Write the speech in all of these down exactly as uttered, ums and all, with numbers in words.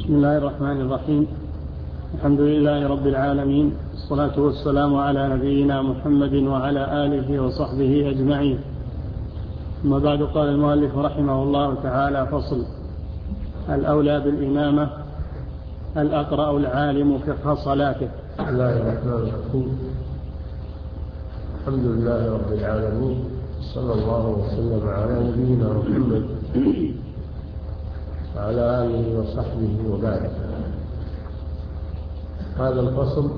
بسم الله الرحمن الرحيم. الحمد لله رب العالمين، والصلاة والسلام على نبينا محمد وعلى آله وصحبه أجمعين. ثم بعد، قال المؤلف رحمه الله تعالى: فصل: الأولى بالإمامة الأقرأ العالم فقه صلاته. بسم الله الرحمن الرحيم. الحمد لله رب العالمين، صلى الله وسلم على نبينا محمد وعلى آله وصحبه وبارك. هذا الفصل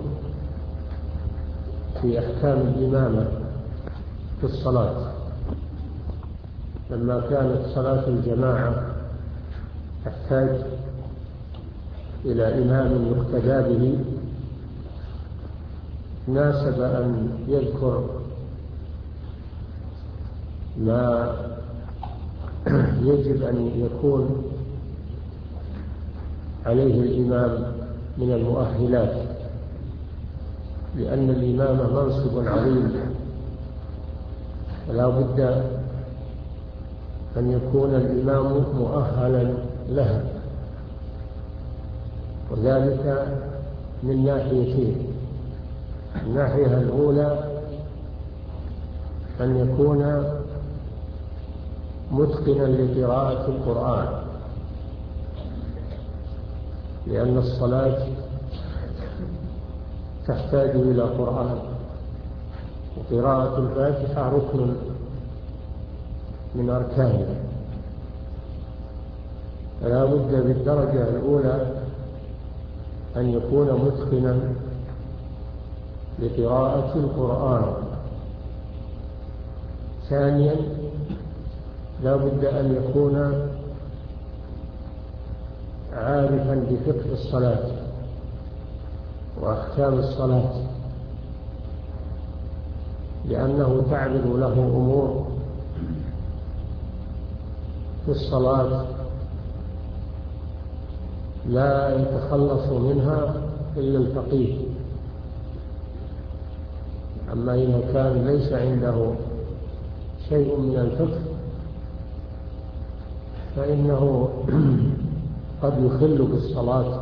في أحكام الإمامة في الصلاة. لما كانت صلاة الجماعة تحتاج إلى إمام يقتدى به، ناسب أن يذكر ما يجب أن يكون عليه الإمام من المؤهلات، لأن الإمامة منصب عظيم ولا بد أن يكون الإمام مؤهلا لها، وذلك من ناحيتين. الناحية الأولى أن يكون متقنا لقراءة القرآن، لأن الصلاة تحتاج إلى قرآن، وقراءة الفاتحة ركن من أركانها، فلا بد بالدرجة الأولى أن يكون متقنا لقراءة القرآن. ثانيا، لا بد أن يكون عارفا بفقه الصلاة وأحكام الصلاة، لأنه تعرض له أمور في الصلاة لا يتخلص منها إلا الفقيه. أما إذا كان ليس عنده شيء من الفقه فإنه قد يخل بالصلاة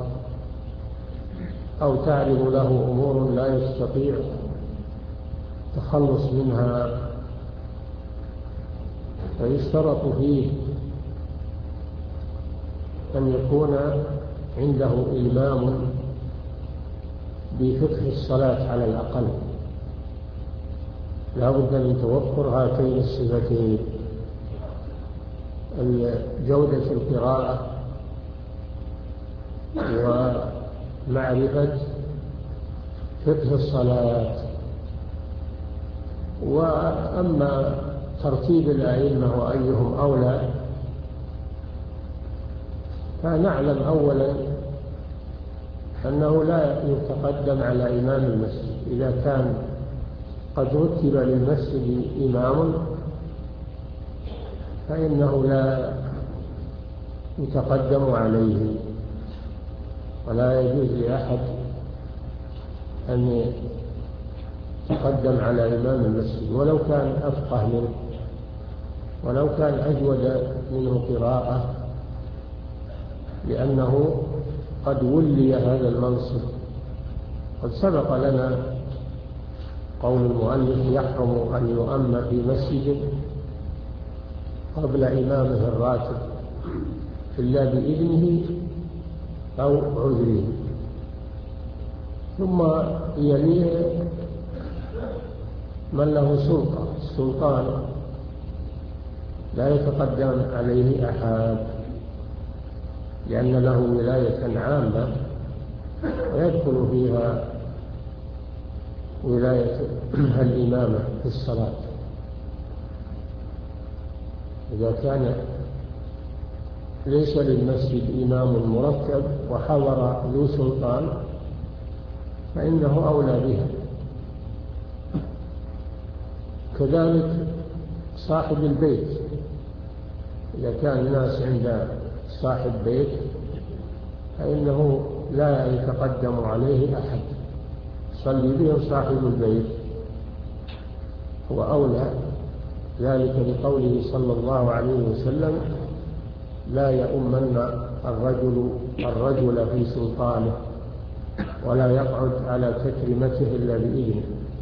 أو تعرض له أمور لا يستطيع التخلص منها، فيشترط فيه أن يكون عنده إمام بفقه الصلاة على الأقل. لا بد من توفر هاتين الصفتين: جودة القراءة ومعرفة فقه الصلاة. وأما ترتيب الأئمة وأيهم أولى، فنعلم أولا أنه لا يتقدم على إمام المسجد. إذا كان قد رتب للمسجد إمام فإنه لا يتقدم عليه، ولا يجوز لأحد أن يتقدم على إمام المسجد ولو كان أفقه منه، ولو كان أجود منه قراءة، لأنه قد ولي هذا المنصب. قد سبق لنا قول المؤلف: يحرم أن يؤم في مسجد قبل إمامه الراتب إلا بإذنه أو عذره. ثم يليه من له سلطة. السلطان لا يتقدم عليه أحد، لأن له ولاية عامة ويدخل فيها ولاية الإمامة في الصلاة. إذا كان ليس للمسجد إمام مرتب وحضر ذو سلطان فإنه أولى بها. كذلك صاحب البيت، إذا كان الناس عند صاحب بيت فإنه لا يتقدم عليه أحد، صلي بهم صاحب البيت هو أولى. ذلك لقوله صلى الله عليه وسلم: لا يؤمن الرجل الرجل في سلطانه ولا يقعد على تكريمته إلا بإذنه.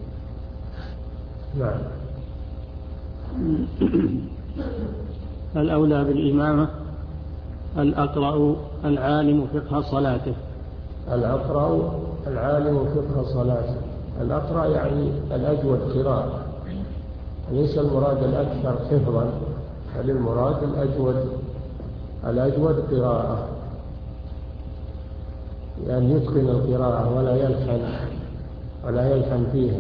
نعم. الأولى بالإمامة الأقرأ العالم فقه صلاته. الأقرأ العالم فقه صلاته. الأقرأ يعني الأجود قراءة، ليس المراد الأكثر حفظا، بل المراد الأجود الأجود قراءة، يعني يتقن القراءة ولا يلحن ولا يلحن فيها.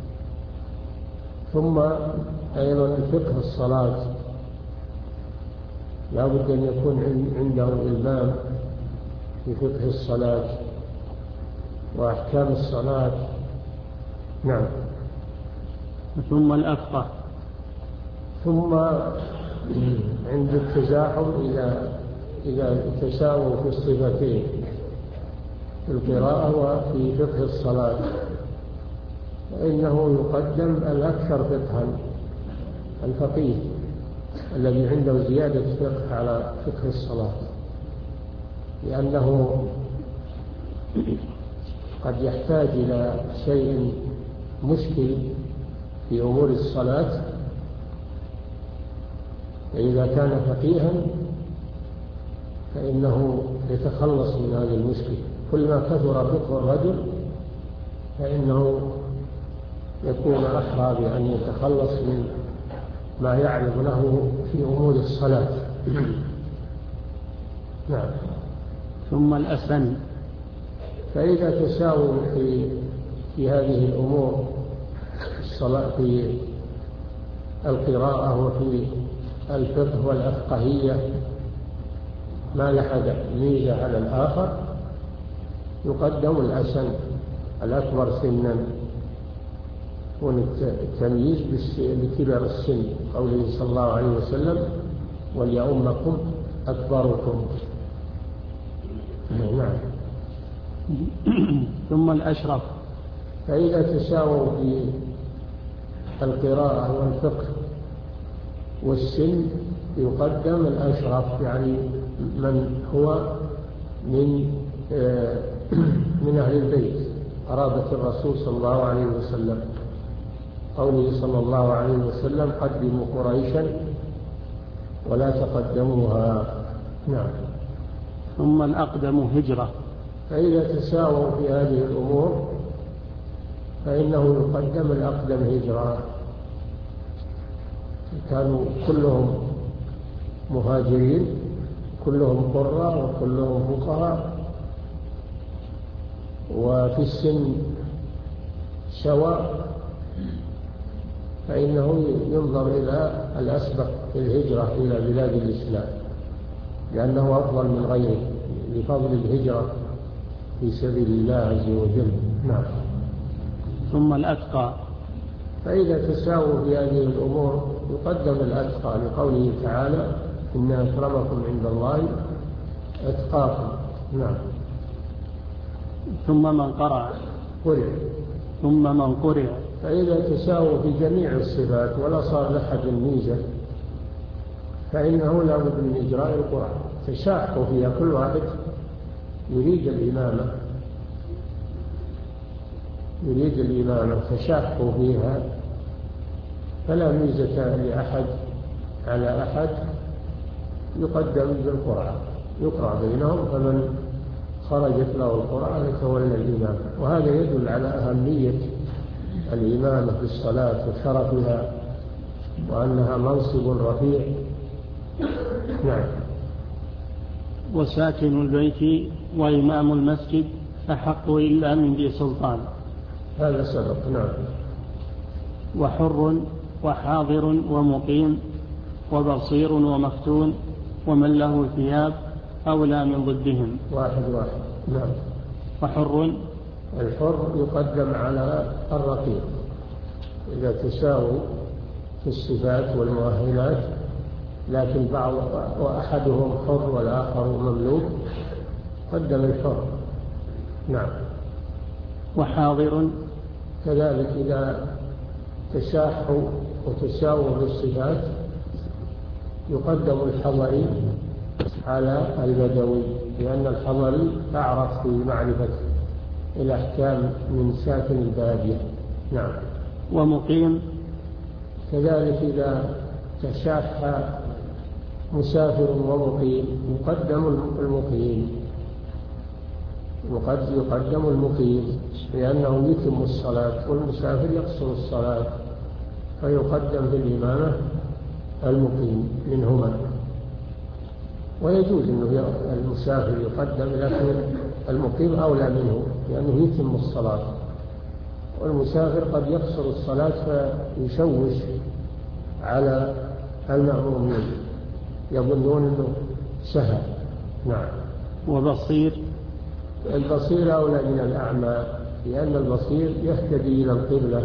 ثم أيضا فقه الصلاة لا بد أن يكون عنده إلمام في فقه الصلاة وأحكام الصلاة. نعم. ثم الأفقه. ثم عند التزاحم إذا إذا تساووا في الصفتين في القراءة وفي فقه الصلاة فإنه يقدم الأكثر فقها، الفقيه الذي عنده زيادة فقه على فقه الصلاة، لأنه قد يحتاج إلى شيء مشكل في أمور الصلاة، فإذا كان فقيها فإنه يتخلص من هذا المشكل. كلما كثر فقه الرجل فإنه يكون أحرى بأن يتخلص من ما يعرض له في أمور الصلاة. نعم. ثم الأسن. فإذا تساووا في في هذه الأمور الصلاة في القراءة وفي الفقه والأفقهية ما لحد ميزة على الآخر يقدم الأسن الأكبر سنا، والتمييز بكبر السن، قوله صلى الله عليه وسلم وليؤمكم أكبركم. نعم. ثم الأشرف. فإذا تساووا في القراءة والفقه والسن يقدم الأشرف، يعني من هو من من أهل البيت قرابة الرسول صلى الله عليه وسلم، قوله صلى الله عليه وسلم قدموا قريشا ولا تقدموها. نعم. ثم الأقدم هجرة. فإذا تساووا في هذه الأمور فإنه يقدم الأقدم هجرة، كانوا كلهم مهاجرين، كلهم قراء وكلهم فقهاء، وفي السن سواء، فإنه ينظر إلى الأسبق في الهجرة إلى بلاد الإسلام لأنه أفضل من غيره لفضل الهجرة في سبيل الله عز وجل. نعم. ثم الأتقى. فإذا تساووا في هذه الأمور يقدم الأتقى لقوله تعالى إن أكرمكم عند الله أتقاكم. نعم. ثم من قرأ. قرئ. ثم من قرئ. فإذا تساووا في جميع الصفات ولا صار لحد الميزة فإنه لا بد من إجراء القرآن. تشاحوا فيها، كل واحد يريد الإمامة يريد الإمامة تشاحوا فيها، فلا ميزة لأحد على أحد، يقدم بالقرآن يقرأ بينهم، فمن خرجت له القرآن يتولى الإمامة. وهذا يدل على أهمية الإمامة في الصلاة وشرفها وأنها منصب رفيع. نعم. وساكن البيت وإمام المسجد أحق إلا من ذي سلطان. هذا سبق. نعم. وحر وحاضر ومقيم وبصير ومفتون ومن له ثياب أولى من ضدهم. واحد واحد. نعم. وحر. الحر يقدم على الرقيق إذا تساووا في الصفات والمؤهلات، لكن بعض وأحدهم حر والآخر مملوك قدم الحر. نعم. وحاضر كذلك إذا تشاحوا وتساووا بالصفات يقدم الحضري على البدوي. لأن الحضري أعرف في معرفة الأحكام من ساكن البادية. نعم. ومقيم كذلك إذا تشاح مسافر ومقيم يقدم المقيم، وقد يقدم المقيم لأنه يتم الصلاة، والمسافر يقصر الصلاة، فيقدم بالإمامة المقيم منهما. ويجوز أنه المسافر يقدم، لكن المقيم أولى منه لأنه يتم الصلاة، والمسافر قد يقصر الصلاة فيشوش على المأمومين يظنون أنه سهل. نعم. وبصير البصير أولى من الأعمى، لأن البصير يهتدي إلى القبلة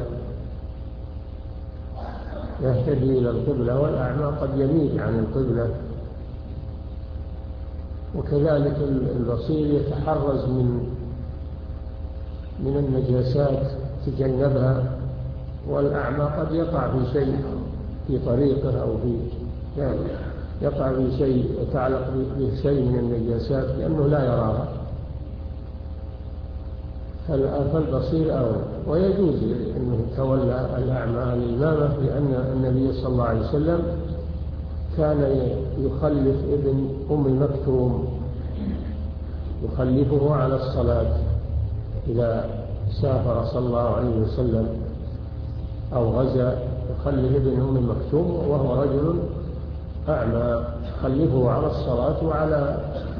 يهتدي إلى القبلة والأعمى قد يميل عن القبلة. وكذلك البصير يتحرز من من النجاسات تجنبها، والأعمى قد يقع في شيء في طريقه أو في يعني يقع في شيء يتعلق به شيء من النجاسات لأنه لا يراها، فالبصير أولى. ويجوز أنه تولى الأعمى الإمامة، لأن النبي صلى الله عليه وسلم كان يخلف ابن أم مكتوم، يخلفه على الصلاة إذا سافر صلى الله عليه وسلم أو غزا، يخلف ابن أم مكتوم وهو رجل أعمى، يخلفه على الصلاة وعلى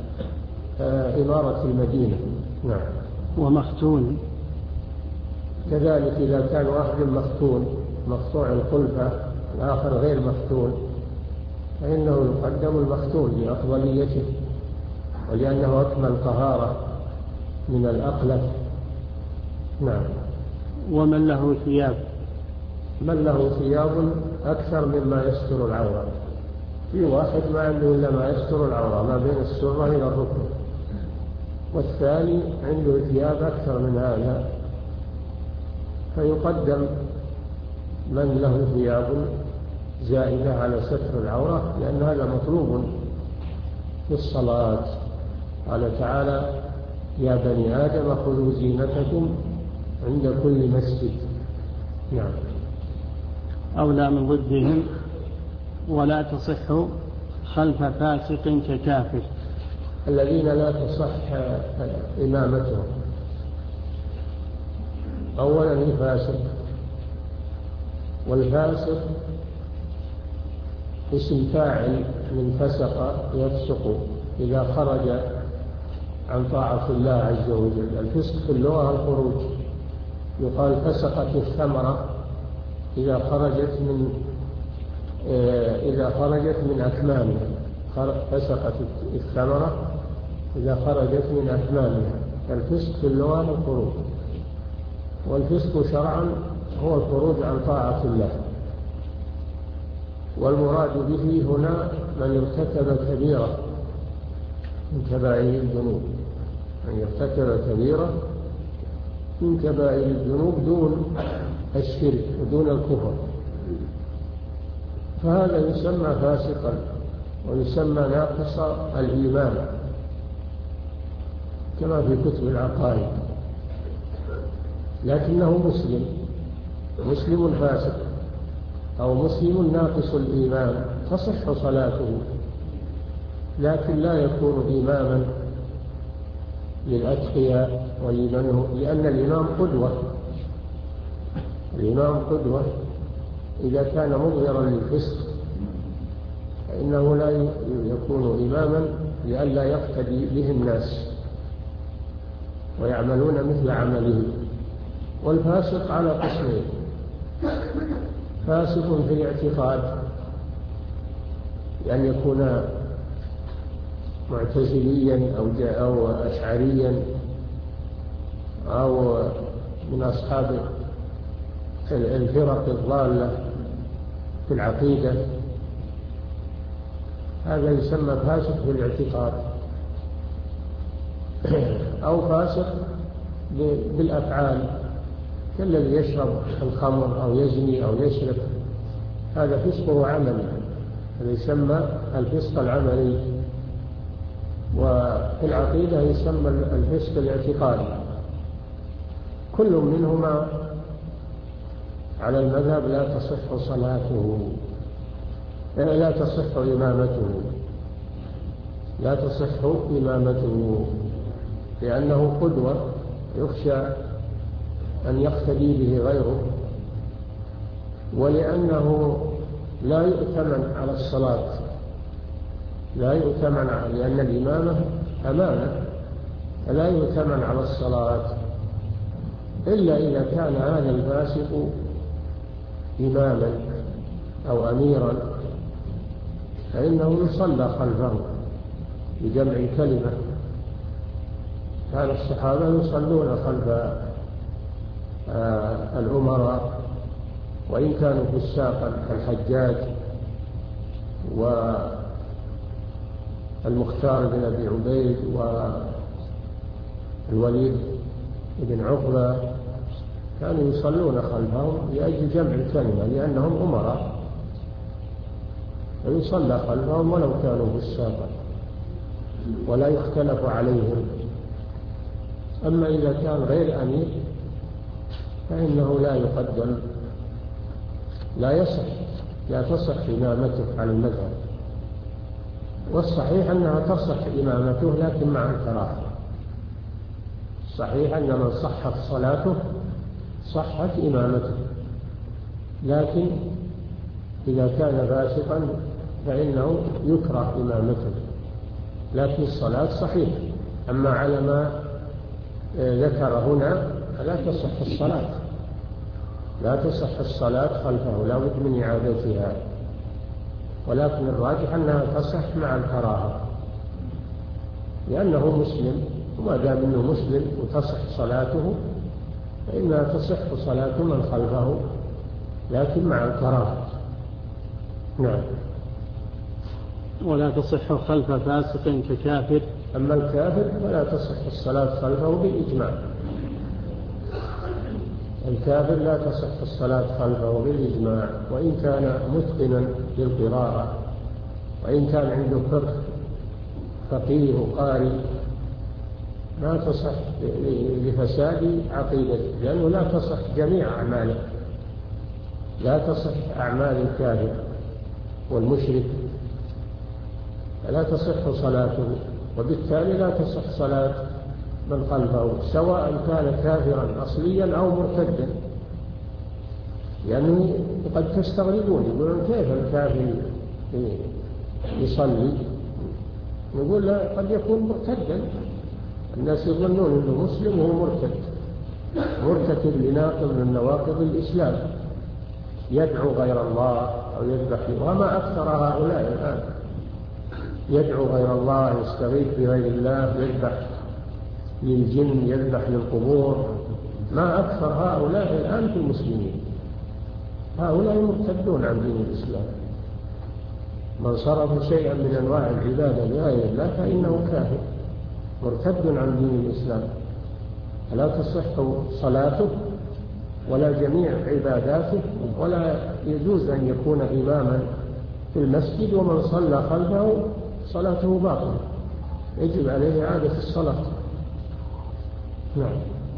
إمارة المدينة. نعم. ومختون كذلك إذا كان واحد مختون مقطوع الخلفة، الآخر غير مختون، فإنه يقدم المختون لأفضليته ولأنه أكمل طهارة من الأقلف. نعم. ومن له ثياب من له ثياب أكثر مما يستر العورة، في واحد ما عنده إلا ما يستر العورة ما بين السرة إلى الركبة، والثاني عنده ثياب أكثر من هذا، فيقدم من له ثياب زائدة على ستر العورة، لأن هذا مطلوب في الصلاة. قال تعالى: يا بني آدم خذوا زينتكم عند كل مسجد. نعم. أولى من ضدهم. ولا تصح خلف فاسق ككافر. الذين لا تصح إمامتهم: أولا الفاسق، والفاسق اسم فاعل من فسق يفسق إذا خرج عن طاعة الله عز وجل. الفسق في اللغة الخروج، يقال فسقت الثمرة إذا خرجت من إذا خرجت من أكمامها، فسقت الثمرة إذا خرجت من أكمامها. الفسق في اللغة الخروج، والفسق شرعا هو الخروج عن طاعة الله. والمراد به هنا من ارتكب كبيرة من كبائر الذنوب، من ارتكب كبيرة من كبائر الذنوب دون الشرك ودون الكفر، فهذا يسمى فاسقا ويسمى ناقص الإيمان كما في كتب العقائد، لكنه مسلم مسلم فاسق أو مسلم ناقص الإيمان تصح صلاته، لكن لا يكون إماما للأتقياء ولمن، لأن الإمام قدوة الإمام قدوة إذا كان مظهرا للفسق فإنه لا يكون إماما لئلا يقتدي به الناس ويعملون مثل عمله. والفاسق على قسمين: فاسق في الاعتقاد، يعني يكون معتزليا أو أو أشعريا أو من أصحاب الفرق الضالة في العقيدة، هذا يسمى فاسق في الاعتقاد. أو فاسق بالأفعال كالذي يشرب الخمر أو يزني أو يشرب، هذا فسقه عملي، هذا يسمى الفسق العملي. وفي العقيدة يسمى الفسق الاعتقادي. كل منهما على المذهب لا تصح صلاته، لا تصح إمامته لا تصح إمامته لأنه قدوة يخشى أن يقتدي به غيره، ولأنه لا يؤتمن على الصلاة، لا يؤتمن لأن الإمامة أمانة، فلا يؤتمن على الصلاة إلا إذا كان هذا الفاسق إماما أو أميرا فإنه يصلى خلفه بجمع كلمة. كان الصحابة يصلون خلف آه الأمراء وإن كانوا فساقا كالحجاج والمختار بن أبي عبيد والوليد بن عقبة، كانوا يصلون خلفهم لأجل جمع الكلمة لأنهم أمراء، فيصلى خلفهم ولو كانوا فساقا ولا يختلف عليهم. أما إذا كان غير أمير فإنه لا يقدم، لا يصح لا تصح إمامته على المذهب. والصحيح أنها تصح إمامته لكن مع الكراهة. صحيح أن من صحت صلاته صحت إمامته، لكن إذا كان فاسقا فإنه يكره إمامته، لكن الصلاة صحيحة. أما على ما ذكر هنا فلا تصح الصلاة، لا تصح الصلاة خلفه، لا بد من إعادتها، ولكن الراجح أنها تصح مع الكراهة لأنه مسلم، وما دام أنه مسلم وتصح صلاته فإنها تصح صلاة من خلفه لكن مع الكراهة. نعم. ولا تصح خلف فاسق ككافر. أما الكافر فلا تصح الصلاة خلفه بالإجماع. الكافر لا تصح الصلاة خلفه بالإجماع، وإن كان متقنا للقراءة وإن كان عنده فقه فقيه وقارئ ما تصح لفساد عقيدته، لأنه لا تصح جميع أعماله، لا تصح أعمال الكافر والمشرك، لا تصح صلاته، وبالتالي لا تصح صلاة من خلفه سواء كان كافرا أصليا أو مرتدا. لأنه قد تستغربون يقولون كيف الكافر يصلي؟ نقول لا، قد يكون مرتدا، الناس يظنون أنه مسلم وهو مرتد، مرتكب لناقض من نواقض الإسلام، يدعو غير الله أو يذبح، وما أكثر هؤلاء الآن يدعو غير الله، يستغيث بغير الله، يذبح للجن، يذبح للقبور، ما أكثر هؤلاء الآن في المسلمين. هؤلاء مرتدون عن دين الإسلام، من صرف شيئا من أنواع العبادة لغير الله فإنه كافر مرتد عن دين الإسلام، فلا تصح صلاته ولا جميع عباداته، ولا يجوز أن يكون إماما في المسجد ومن صلى خلفه صلاته باطلة، يجب عليه إعادة الصلاة. نعم.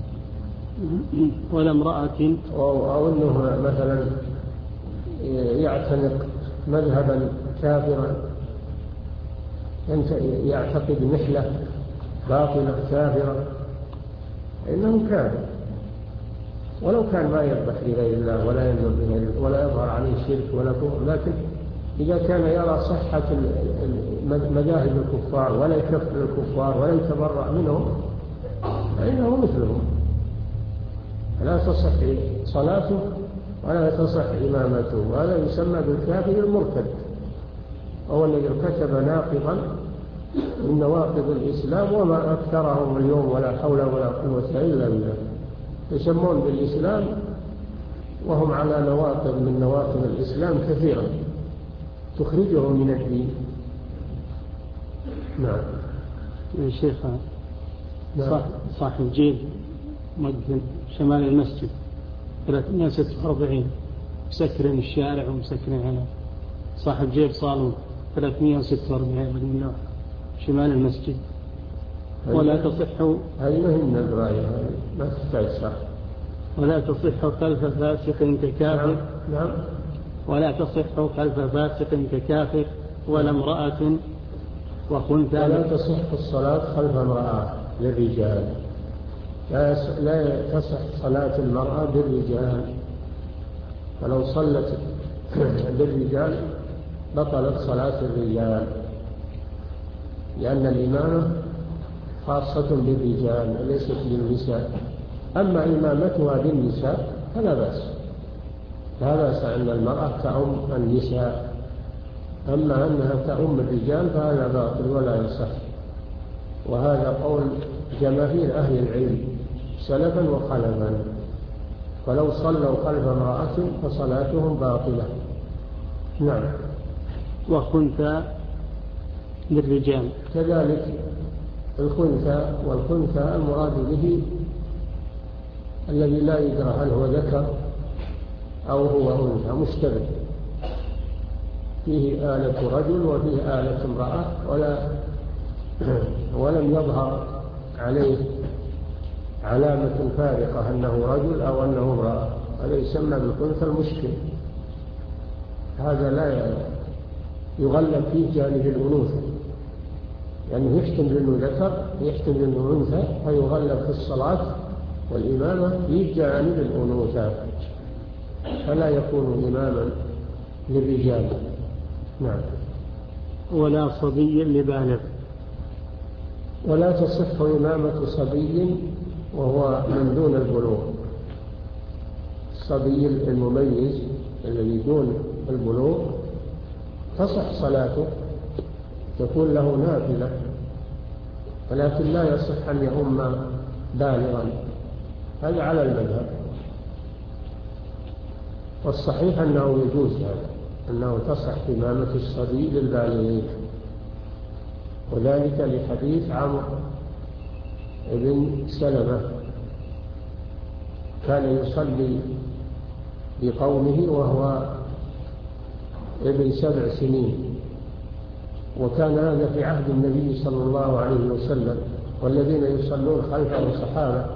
ولا امرأة أو أنه مثلا يعتنق مذهبا كافرا، يعتقد نحلة باطلة كافرة، إنه كافر ولو كان ما يذبح لغير الله ولا ينظر لغير الله ولا يظهر عليه شرك ولا كفر، لكن إذا كان يرى صحة مذاهب الكفار ولا يكفر الكفار ولا يتبرأ منهم فإنه مثلهم، لا تصح صلاته ولا تصح إمامته، وهذا يسمى بالكافر المرتد، هو الذي ارتكب ناقضا من نواقض الإسلام وما أكثرهم اليوم ولا حول ولا قوة إلا بالله، يسمون بالإسلام وهم على نواقض من نواقض الإسلام كثيرا تخرجهم من الدين. نعم. يا شيخ صح صاحب جيب مؤذن شمال المسجد ثلاثمائة وستة وأربعين مسكرين الشارع ومسكرين هنا، صاحب جيب صالون ثلاثمائة وستة وأربعين من شمال المسجد. ولا تصح هذه ما هي من الرواية، ما تحتاج شرح. ولا تصح خلف فاسق ككافر. نعم. نعم. ولا تصح خلف فاسق ككافر ولا امرأة وخنثى. ولا تصح الصلاة خلف امرأة للرجال، لا لا تصح صلاة المرأة بالرجال، فلو صلت بالرجال بطلت صلاة الرجال، لأن الإمامة خاصة بالرجال وليست للنساء. أما إمامتها بالنساء فلا بأس، لا بأس أن المرأة تأم النساء، أما أنها تأم الرجال فهذا باطل ولا يصح. وهذا قول جماهير أهل العلم سلفا وخلفا، فلو صلوا خلف امرأة فصلاتهم باطلة. نعم. وخنثى للرجال كذلك الخنثى، والخنثى المراد به الذي لا يدرى هل هو ذكر أو هو أنثى، مشتبه، فيه آلة رجل وفيه آلة امرأة، ولا ولم يظهر عليه علامة فارقة أنه رجل أو أنه امرأة، هذا يسمى بالخنثى المشكل. هذا لا يغلب فيه جانب الأنوثة، يعني يحتمل أنه ذكر يحتمل أنه أنثى، فيغلب في الصلاة والإمامة في جانب الأنوثة، فلا يكون إماما للرجال. نعم. ولا صبي لبالغ. ولا تصح إمامة صبي وهو من دون البلوغ. الصبي المميز الذي دون البلوغ تصح صلاته، تكون له نافلة، ولكن لا يصح أن يؤم بالغا، هذا على المذهب. والصحيح أنه يجوز هذا، أنه تصح إمامة الصبي للبالغين، وذلك لحديث عمرو بن سلمة كان يصلي بقومه وهو ابن سبع سنين، وكان هذا في عهد النبي صلى الله عليه وسلم، والذين يصلون خلفه صحابة،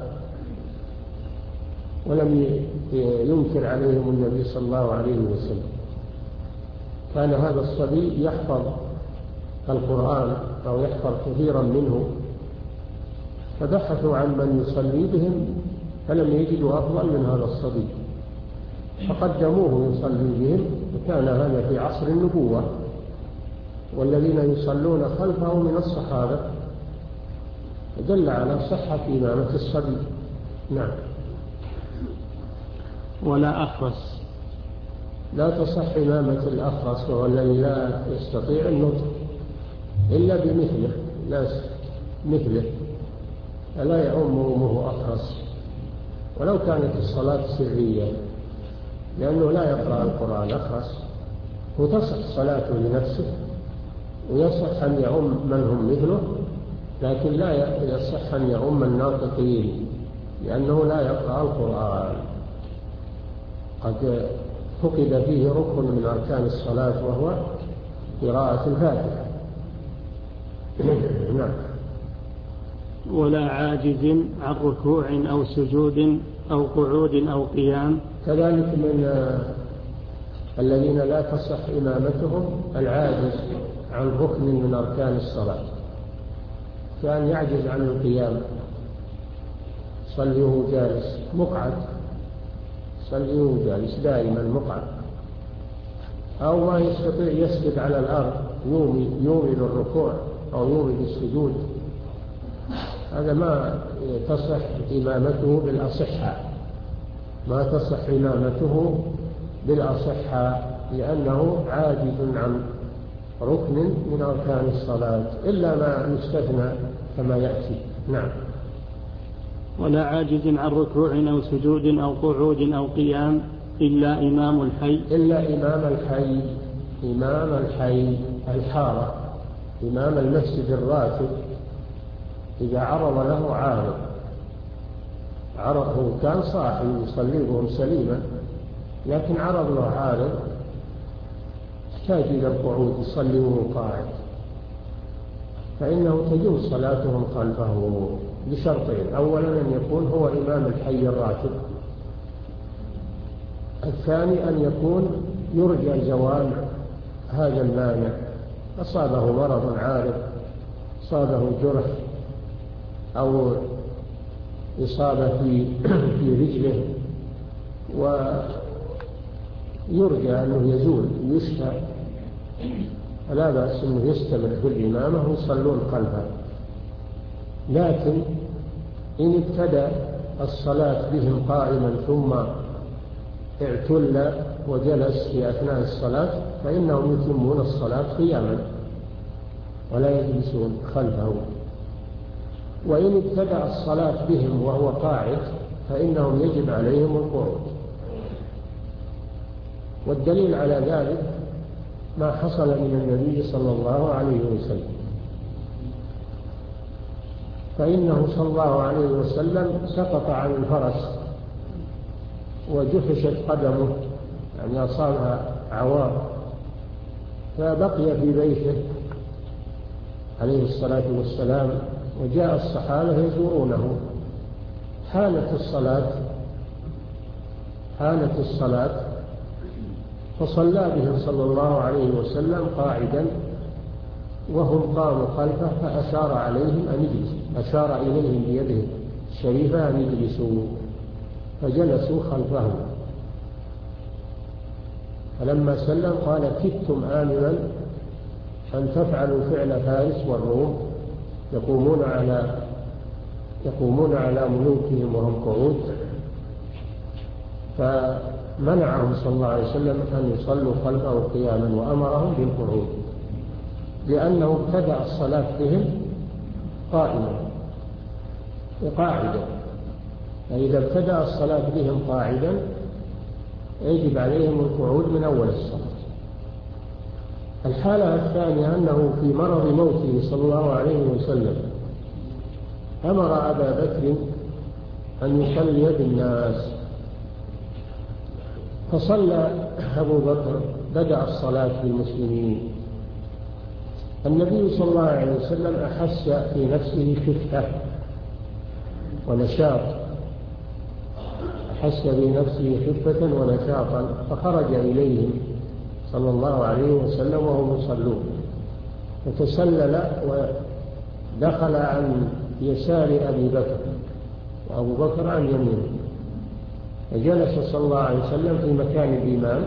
ولم ينكر عليهم النبي صلى الله عليه وسلم. كان هذا الصبي يحفظ القرآن أو يحفظ كثيرا منه، فبحثوا عن من يصلي بهم فلم يجدوا أفضل من هذا الصبي، فقدموه يصلي بهم، وكان هذا في عصر النبوة، والذين يصلون خلفه من الصحابة، دل على صحة إمامة الصبي. نعم. ولا أخرس. لا تصح إمامة الأخرس، وهو الذي لا يستطيع النطق إلا بمثله، لا مثله، فلا يؤم أمه أخرس ولو كانت الصلاة سرية، لأنه لا يقرأ القرآن أخرس، وتصح صلاته لنفسه، ويصح أن يؤم من هم مثله، لكن لا يصح أن يؤم الناطقين، لأنه لا يقرأ القرآن، قد فقد فيه ركن من أركان الصلاة وهو قراءة الفاتحة. نعم. ولا عاجز عن ركوع أو سجود أو قعود أو قيام. كذلك من الذين لا تصح إمامتهم العاجز عن ركن من أركان الصلاة، كان يعجز عن القيام، صليه جالس مقعد، صليه جالس دائما مقعد، أو ما يستطيع يسجد على الأرض، يومي يومي للركوع أو يومي للسجود، هذا ما تصح إمامته بالأصحة، ما تصح إمامته بالأصحة، لأنه عاجز عن ركن من أركان الصلاة، إلا ما يستثنى كما يأتي. نعم. ولا عاجز عن ركوع أو سجود أو قعود أو قيام إلا إمام الحي. إلا إمام الحي، إمام الحي الحارة، إمام المسجد الراتب، إذا عرض له عارض، عرضه كان صاحي يصلي بهم سليما، لكن عرض له عارض احتاج إلى القعود، يصلي وهو قاعد، فإنه تجوز صلاتهم خلفه بشرطين: أولا أن يكون هو إمام الحي الراتب، الثاني أن يكون يرجى زوال هذا المانع، أصابه مرض عارض، أصابه جرح أو إصابة في في رجله، ويرجى أنه يزول يشفى، فلا بأس أنه يستمر في الإمامة ويصلون خلفه. لكن إن ابتدأ الصلاة بهم قائما ثم اعتل وجلس في أثناء الصلاة فإنهم يتمون الصلاة قياما ولا يجلسون خلفه. وإن ابتدأ الصلاة بهم وهو قاعد فإنهم يجب عليهم القعود. والدليل على ذلك ما حصل من النبي صلى الله عليه وسلم، فإنه صلى الله عليه وسلم سقط عن الفرس وجحشت قدمه، يعني أصابها عوار، فبقي في بيته عليه الصلاة والسلام، وجاء الصحابة يزورونه. حانت الصلاة حانت الصلاة فصلى بهم صلى الله عليه وسلم قاعدا وهم قاموا خلفه، فأشار عليهم أن يجلسوا، أشار إليهم بيده الشريفة أن يجلسوا، فجلسوا خلفه. فلما سلم قال: كدتم آمنا أن تفعلوا فعل فارس والروم، يقومون على يقومون على ملوكهم وهم قعود. فمنعهم صلى الله عليه وسلم أن يصلوا خلفه قياما وأمرهم بالقعود، لأنه ابتدأ الصلاة بهم قائما وقاعدا، فإذا ابتدأ الصلاة بهم قاعدا يجب عليهم القعود من أول الصلاة. الحالة الثانية أنه في مرض موته صلى الله عليه وسلم أمر أبا بكر أن يصلي بالناس، فصلى أبو بكر، بدأ الصلاة بالمسلمين. النبي صلى الله عليه وسلم أحس في نفسه خفة ونشاط، أحس في نفسه خفة ونشاطا، فخرج إليهم صلى الله عليه وسلم وهم يصلون، فتسلل ودخل عن يسار أبي بكر وأبو بكر عن يمينه، فجلس صلى الله عليه وسلم في مكان الإمام،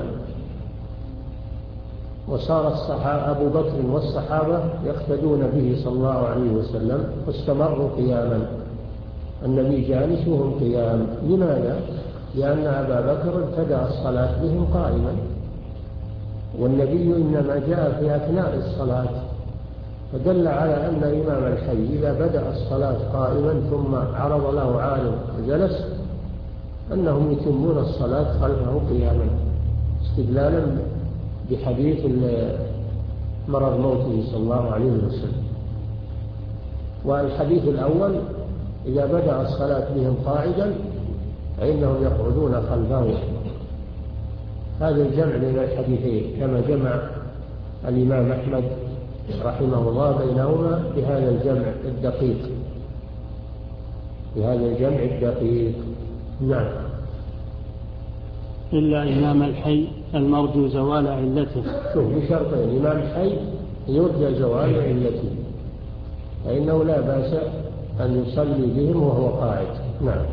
وصار الصحابة أبو بكر والصحابة يقتدون به صلى الله عليه وسلم، واستمروا قياما، النبي جالس وهم قيام. لماذا؟ لأن أبا بكر ابتدأ الصلاة بهم قائما، والنبي إنما جاء في أثناء الصلاة، فدل على أن إمام الحي إذا بدأ الصلاة قائما ثم عرض له عالم وجلس أنهم يتمون الصلاة خلفه قياما، استدلالا بحديث مرض موته صلى الله عليه وسلم. والحديث الأول إذا بدأ الصلاة بهم قاعدا فإنهم يقعدون خلفه. هذا الجمع بين الحديثين كما جمع الإمام أحمد رحمه الله بينهما بهذا الجمع الدقيق بهذا الجمع الدقيق. نعم. إلا إمام الحي المرجو زوال علته. شوف بشرطين: إمام الحي يرجى زوال علته، فإنه لا بأس أن يصلي بهم وهو قاعد. نعم.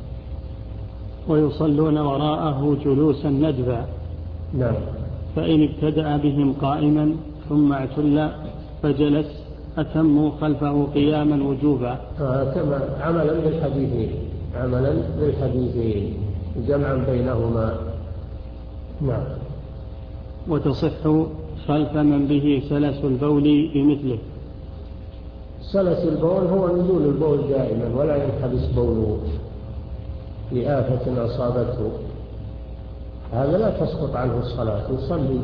ويصلون وراءه جلوسا ندبا. نعم. فإن ابتدأ بهم قائما ثم اعتل فجلس أتموا خلفه قياما وجوبا. كما عملا بالحديثين عملا بالحديثين جمعا بينهما. نعم. وتصح خلف من به سلس البول بمثله. سلس البول هو نزول البول دائما ولا ينحبس بوله لآفة أصابته، هذا لا تسقط عنه الصلاة، يصلي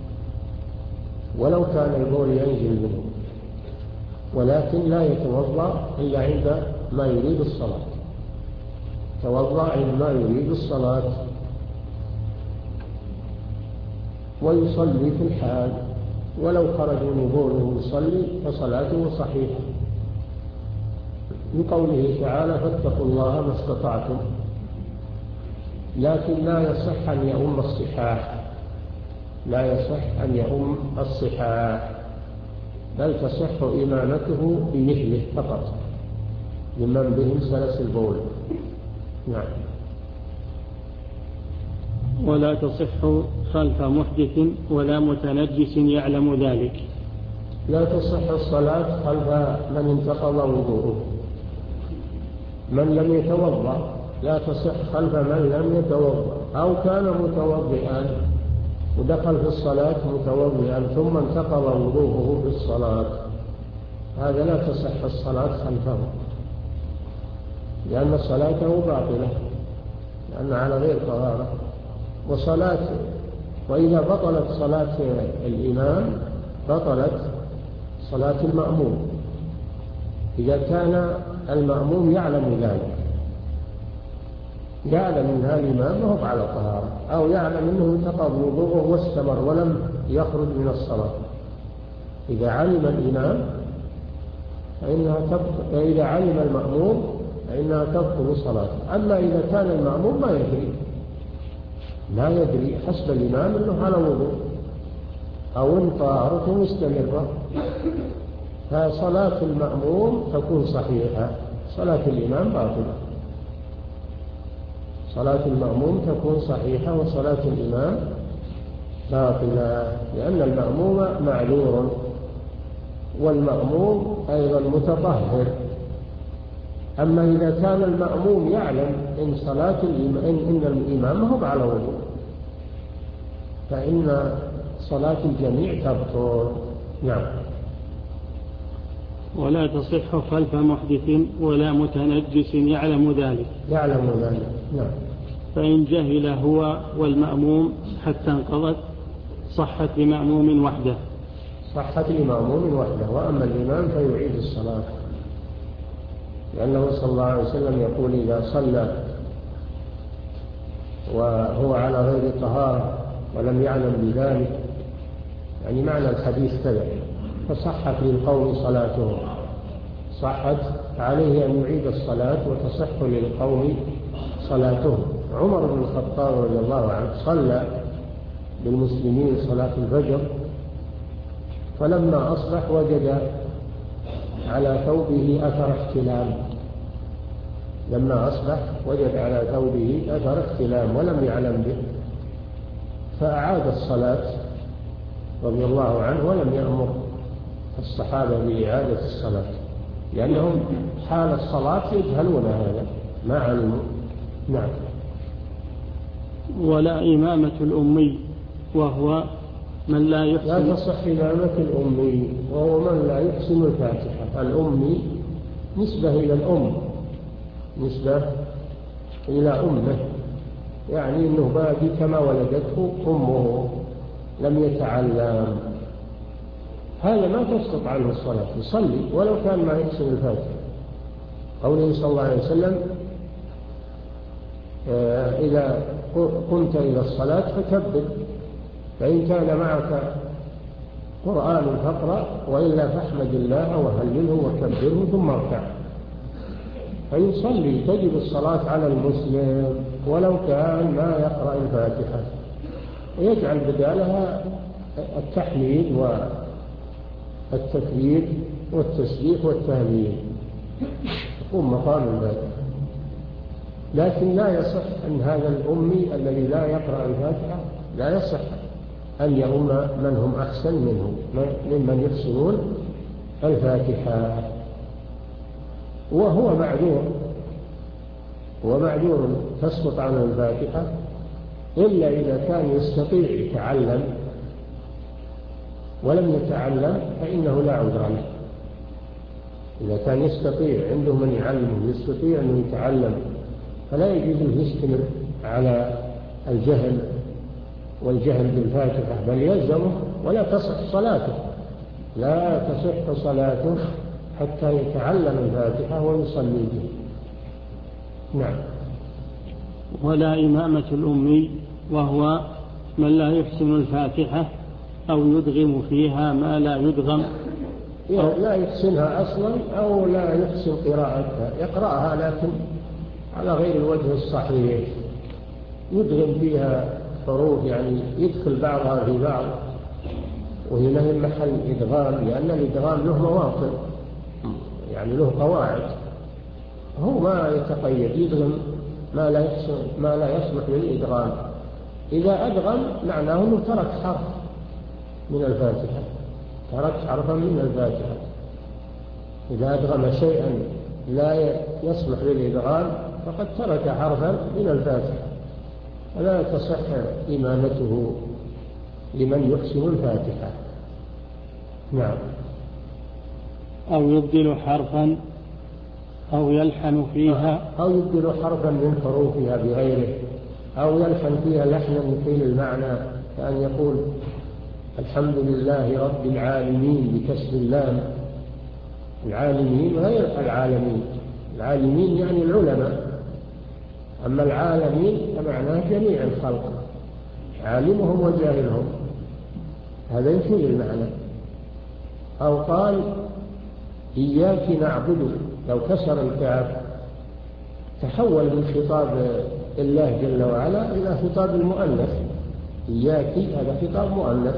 ولو كان البول ينزل منه، ولكن لا يتوضأ إلا عند ما يريد الصلاة، توضأ عندما يريد الصلاة ويصلي في الحال ولو خرج من وضوءه يصلي فصلاته صحيحة، لقوله تعالى فاتقوا الله ما استطعتم. لكن لا يصح أن يؤم الصحاح، لا يصح أن يؤم الصحاح، بل تصح إمامته بمثله فقط لمن بهم سلس البول. نعم. ولا تصح خلف محدث ولا متنجس يعلم ذلك. لا تصح الصلاة خلف من انتقض وضوءه، من لم يتوضأ لا تصح خلف من لم يتوضأ، أو كان متوضئا ودخل في الصلاة متوضئا ثم انتقض وضوءه في الصلاة، هذا لا تصح الصلاة خلفه، لأن صلاته باطلة، لأن على غير طهارة. وصلاة وإذا بطلت صلاة الإمام بطلت صلاة المأموم، إذا كان المأموم يعلم ذلك، يعلم أن الإمام هو على طهارة، أو يعلم أنه انتقض وضوءه واستمر ولم يخرج من الصلاة، إذا علم الإمام فإنها تبطل، إذا علم المأموم فإنها تبطل صلاته. أما إذا كان المأموم ما يدري لا يدري حسب الإمام أنه على وضوء أو أن طهارته مستمرة، فصلاة المأموم تكون صحيحة، صلاة الإمام باطلة. صلاة المأموم تكون صحيحة وصلاة الإمام باطلة، لأن المأموم معذور والمأموم أيضا متطهر. أما إذا كان المأموم يعلم إن صلاة الإمام إن الإمام هو على وضوء فإن صلاة الجميع تبطل. نعم. ولا تصح خلف محدث ولا متنجس يعلم ذلك. يعلم ذلك. نعم. فإن جهل هو والمأموم حتى انقضت صحت لمأموم وحده. صحت لمأموم وحده، وأما الإمام فيعيد الصلاة، لأنه صلى الله عليه وسلم يقول إذا صلى وهو على غير طهارة ولم يعلم بذلك، يعني معنى الحديث كذا، فصحت للقوم صلاته، صحت عليه أن يعيد الصلاة وتصح للقوم صلاته. عمر بن الخطاب رضي الله عنه صلى بالمسلمين صلاة الفجر، فلما أصبح وجد على ثوبه أثر احتلام، لما أصبح وجد على ثوبه أثر احتلام ولم يعلم به، فأعاد الصلاة رضي الله عنه ولم يأمر الصحابة بإعادة الصلاة، لأنهم حال الصلاة يجهلون هذا ما علموا. نعم. ولا إمامة الأمي وهو من لا يحسن. لا تصح إمامة الأمي وهو من لا يحسن الفاتحة. الأمي نسبة إلى الأم، نسبة إلى أمه، يعني أنه باقي كما ولدته أمه لم يتعلم، هذا ما تسقط عنه الصلاة، يصلي ولو كان ما يحسن الفاتحة. قوله صلى الله عليه وسلم إذا قمت إلى الصلاة فكبر، فإن كان معك قرآن فاقرأ، وإلا فاحمد الله وهلله وكبره ثم اركع. فيصلي تجب الصلاة على المسلم ولو كان ما يقرأ الفاتحة، ويجعل بدالها التحميد والتكبير والتسبيح والتهليل، يقوم مقام الفاتحة. لكن لا يصح أن هذا الأمي الذي لا يقرأ الفاتحة لا يصح أن يؤم من هم أحسن منه ممن يحسنون الفاتحة، وهو معذور، ومعذور تسقط عنه الفاتحة إلا إذا كان يستطيع يتعلم، ولم يتعلم فإنه لا عذر له. إذا كان يستطيع، عنده من يعلمه، يستطيع أن يتعلم، فلا يجوز أن يستمر على الجهل والجهل بالفاتحة، بل يلزمه ولا تصح صلاته، لا تصح صلاته حتى يتعلم الفاتحة ويصلي به. نعم. ولا إمامة الأمي وهو من لا يحسن الفاتحة أو يدغم فيها ما لا يدغم، لا يحسنها أصلا أو لا يحسن قراءتها، يقرأها لكن على غير الوجه الصحيح، يدغم فيها حروف، يعني يدخل بعضها في بعض، وهنا هي محل إدغام، لأن الإدغام له مواطن، يعني له قواعد، هو ما يتقيد، يدغم ما لا يحسن ما لا يصلح للإدغام. إذا أدغم معناه أنه ترك حرف من الفاتحة، ترك حرفا من الفاتحة. إذا أدغم شيئا لا يصلح للإدغام فقد ترك حرفا من الفاتحة، فلا تصح إمامته لمن يحسن الفاتحة. نعم. أو يبدل حرفا أو يلحن فيها، أو يبدل حرفا من حروفها بغيره، أو يلحن فيها لحنا يحيل المعنى، كأن يقول الحمد لله رب العالمين بكسر اللام، العالمين غير العالمين، العالمين يعني العلماء، أما العالمين فمعناه جميع الخلق، عالمهم وجاهلهم، هذا يحيل المعنى. أو قال إياك نعبد، لو كسر الكاف تحول من خطاب الله جل وعلا إلى خطاب المؤنث، إياك هذا خطاب مؤنث.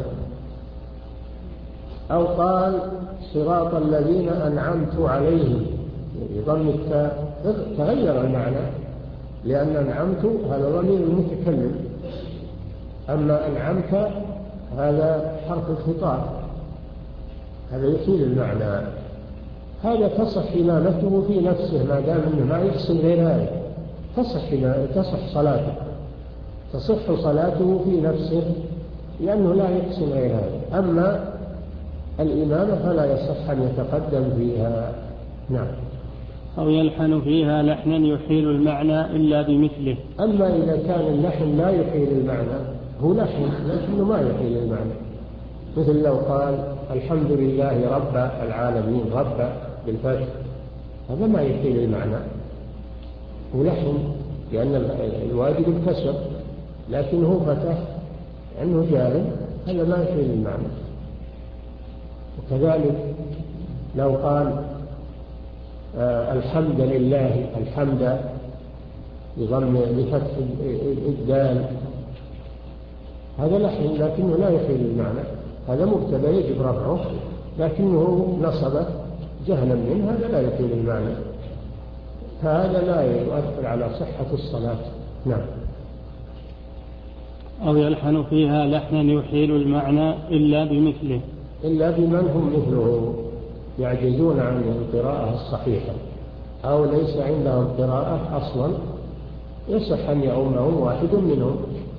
أو قال صراط الذين أنعمت عليهم بضم التاء، تغير المعنى، لأن أنعمت هذا ضمير المتكلم، أما أنعمت هذا حرف الخطاب، هذا يحيل المعنى. هذا تصح إمامته في نفسه ما دام أنه ما يحسن غير هذا، تصح تصح صلاته تصح صلاته في نفسه لأنه لا يحسن غير هذا. أما الإمامة فلا يصح أن يتقدم فيها. نعم. أو يلحن فيها لحنا يحيل المعنى إلا بمثله. أما إذا كان اللحن لا يحيل المعنى، هو لحن لكنه ما يحيل المعنى، مثل لو قال الحمد لله رب العالمين، رب بالفتح، هذا ما يحيل المعنى، هو لحن لأن الواجب الكسر، لكن هو فتح لأنه جاري، هذا ما يحيل المعنى. وكذلك لو قال آه الحمد لله، الحمد بضم بفتح الدال، هذا لحن لكنه لا يحيل المعنى، هذا مبتدا يجب رفعه لكنه نصب جهلا منه، هذا لا يحيل المعنى، فهذا لا يؤثر على صحة الصلاة. نعم. أو يلحن فيها لحنا يحيل المعنى إلا بمثله، إلا بمن هم مثله يعجزون عن القراءة الصحيحة أو ليس عندهم قراءة أصلا، يصح أن يؤمهم واحد منهم،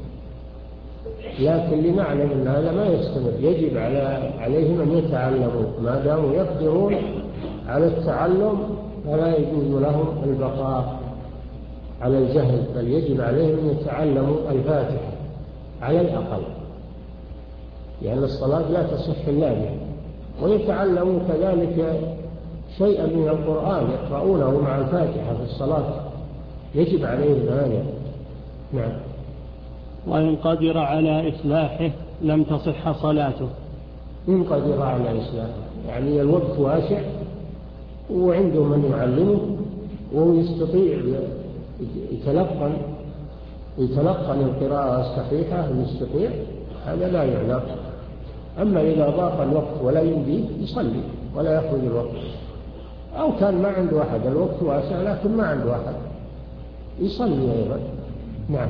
لكن لنعلم أن هذا ما يستمر، يجب على عليهم أن يتعلموا، ما داموا يقدرون على التعلم فلا يجوز لهم البقاء على الجهل، بل يجب عليهم أن يتعلموا الفاتحة على الأقل، لأن الصلاة لا تصح إلا بها، ويتعلموا كذلك شيئا من القرآن يقرؤونه مع الفاتحة في الصلاة، يجب عليهم هذا. نعم. وإن قدر على إصلاحه لم تصح صلاته. إن قدر على إصلاحه يعني الوقت واسع وعنده من يعلمه وهو يستطيع يتلقن يتلقن القراءة الصحيحة ويستطيع، هذا لا يعلم. أما إذا ضاق الوقت ولا يمديه يصلي ولا يخرج الوقت، أو كان ما عنده أحد، الوقت واسع لكن ما عنده أحد، يصلي أيضا. نعم.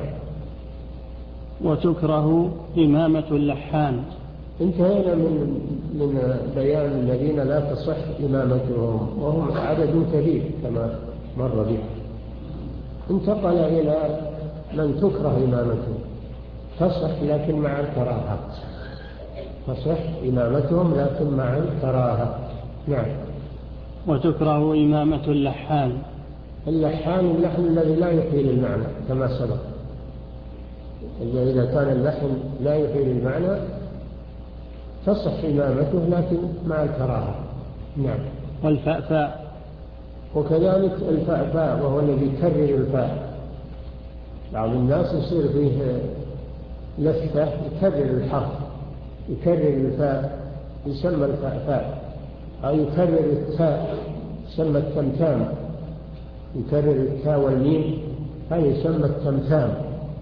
وتكره إمامة اللحان. انتهينا من من بيان الذين لا تصح إمامتهم، وهم عدد كبير كما مر به. انتقل إلى من تكره إمامتهم، تصح لكن مع الكراهة، تصح إمامتهم لكن مع الكراهة. نعم. وتكره إمامة اللحان. اللحان اللحن الذي لا يحيل المعنى كما سبق، إذا كان اللحن لا يحيل المعنى تصح إمامته لكن مع الكراهة. نعم. والفأفاء، وكذلك الفأفاء وهو الذي يكرر الفاء، بعض الناس يصير فيه لفة يكرر الحرف يكرر الفاء يسمى الفاء فاء، أو يكرر التاء يسمى التمتام، يكرر التاء والميم هذا يسمى التمتام،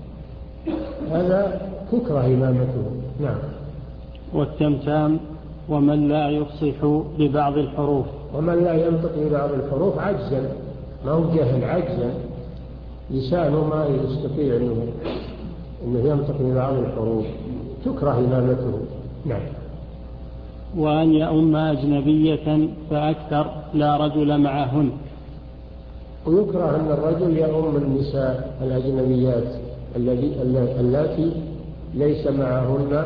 هذا تكره إمامته. نعم. والتمتام ومن لا يفصح ببعض الحروف، ومن لا ينطق ببعض الحروف عجزا، ما هو جهل، عجزا لسانه ما يستطيع أنه, إنه ينطق ببعض الحروف، تكره إمامته. نعم. وأن يؤم أجنبية فأكثر لا رجل معهن، ويكره أن الرجل يؤم النساء الأجنبيات اللاتي ليس معهن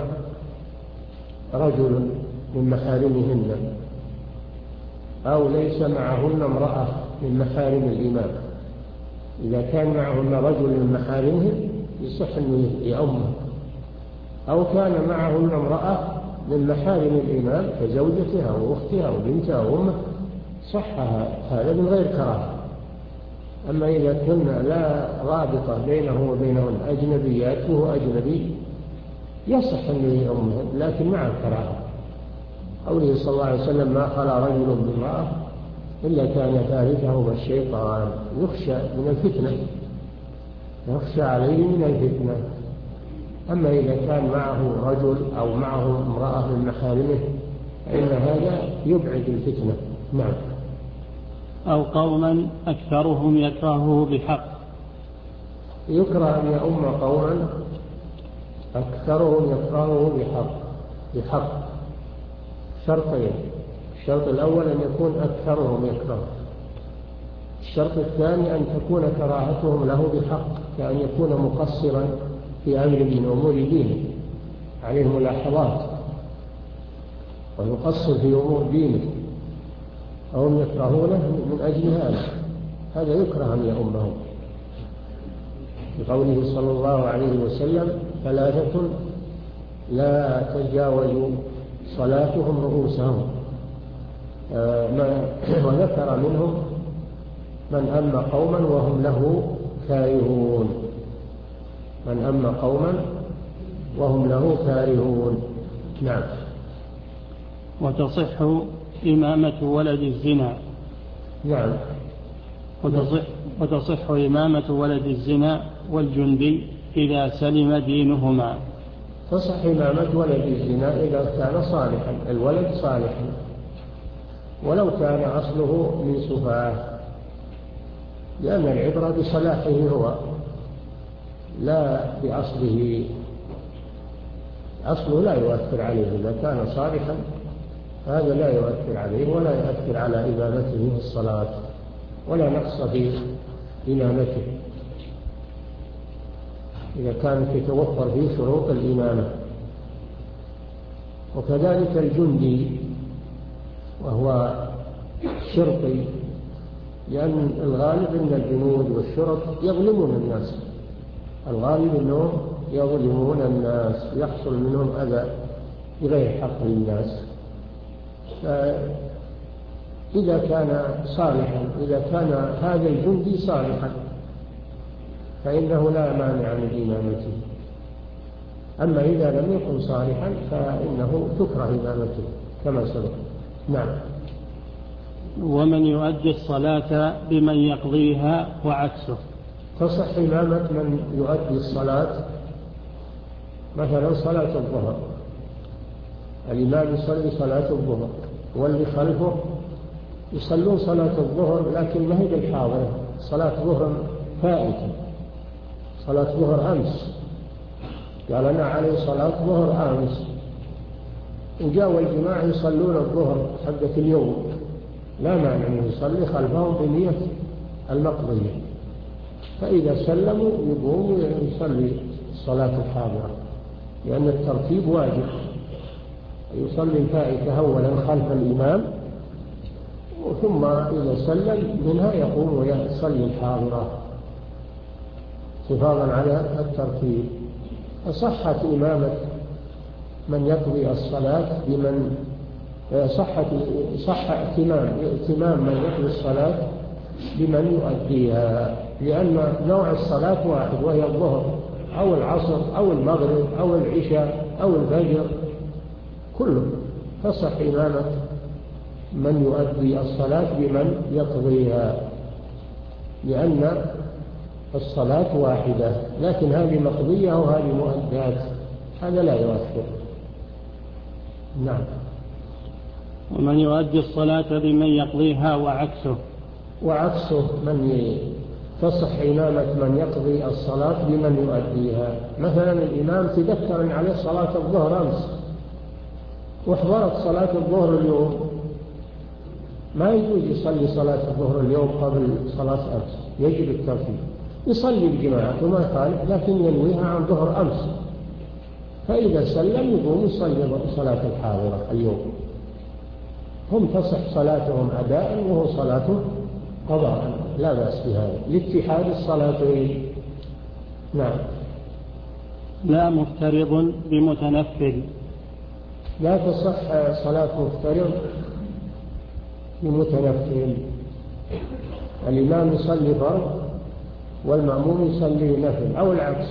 رجل من محارمهن، أو ليس معهن امرأة من محارم الإمام. إذا كان معهن رجل من محارمهن يصح أن يؤمه، أو كان معهن امرأة من محارم الإمام كزوجتها وأختها وبنتها وأمه، صح هذا من غير كراهة. أما إذا كنا لا رابطة بينه وبينهن أجنبيات وهو أجنبي يصح أن يؤمهن لكن مع الكراهة. قوله صلى الله عليه وسلم ما خلا رجل بامرأة إلا كان ثالثهما الشيطان، يخشى من الفتنة، يخشى عليه من الفتنة. أما إذا كان معه رجل أو معه امرأة من محارمه فإن هذا يبعد الفتنة. نعم. أو قوما أكثرهم يكرهه بحق، يكره أن يؤم قوما أكثرهم يكرهه بحق، بحق شرطين: الشرط الأول أن يكون أكثرهم يكره، الشرط الثاني أن تكون كراهتهم له بحق، كأن يكون مقصرا في أمر من أمور دينه، عليه ملاحظات ويقصر في أمور دينه، وهم يكرهونه من أجل هذا، هذا يكره أن يؤمهم. بقوله صلى الله عليه وسلم ثلاثة لا تجاوز صلاتهم رؤوسهم، آه وذكر منهم من أم قوما وهم له كارهون، من أم قوما وهم له كارهون. نعم. وتصح إمامة ولد الزنا. نعم. وتصح, وتصح إمامة ولد الزنا والجندي إذا سلم دينهما. تصح إمامة ولد الزنا إذا كان صالحا، الولد صالحا، ولو كان أصله من سفاه، لأن العبرة بصلاحه هو لا بأصله، أصله لا يؤثر عليه، إذا كان صالحا هذا لا يؤثر عليه ولا يؤثر على إمامته في الصلاة ولا نقص في إمامته إذا كانت تتوفر فيه شروط الإمامة. وكذلك الجندي وهو شرطي، لأن الغالب أن الجنود والشرط يظلمون الناس، الغالب أنهم يظلمون الناس، يحصل منهم أذى بغير حق للناس. فإذا كان صالحا، إذا كان هذا الجندي صالحا فإنه لا مانع من إمامته، أما إذا لم يكن صالحا فإنه تكره إمامته كما سبق. نعم. ومن يؤدي الصلاة بمن يقضيها وعكسه. تصح إمامة من يؤدي الصلاة، مثلا صلاة الظهر، الإمام يصلي صلاة الظهر واللي خلفه يصلون صلاة الظهر لكن ما هي بالحاضرة، صلاة ظهر فائتة، صلاة ظهر أمس، قال أنا علي صلاة ظهر أمس، وجاءوا الجماعة يصلون الظهر حقة اليوم، لا مانع أنه يصلي خلفهم بنية المقضية، فإذا سلموا يقوم ويصلي الصلاة الحاضرة، لأن الترتيب واجب، يصلي الفائتة أولا خلف الإمام، ثم إذا سلم منها يقوم ويصلي الحاضرة حفاظا على الترتيب. فصحت إمامة من يقضي الصلاة بمن صحت صح ائتمام ائتمام من يقضي الصلاة بمن يؤديها، لأن نوع الصلاة واحد، وهي الظهر أو العصر أو المغرب أو العشاء أو الفجر، كله تصح إمامة من يؤدي الصلاة بمن يقضيها، لأن الصلاة واحدة، لكن هذه مقضية وهذه مؤدات، هذا لا يؤثر. نعم. ومن يؤدي الصلاة بمن يقضيها وعكسه. وعكسه من تصح إمامة من يقضي الصلاة بمن يؤديها. مثلا الإمام تذكر أن عليه صلاة الظهر أمس وحضرت صلاة الظهر اليوم، ما يجوز يصلي صلاة الظهر اليوم قبل صلاة أمس، يجب الترتيب، يصلي بجماعة وما يخالف، لكن ينويها عن ظهر أمس، فإذا سلم يقوم يصلي صلاة الحاضرة اليوم. هم تصح صلاتهم أداء وهو صلاته قضاء، لا بأس بهذا لاتحاد الصلاتين. نعم. لا مفترض بمتنفل. لا تصح صلاة مفترض بمتنفل. الإمام يصلي فرض والمأموم يصلي نفل، أو العكس،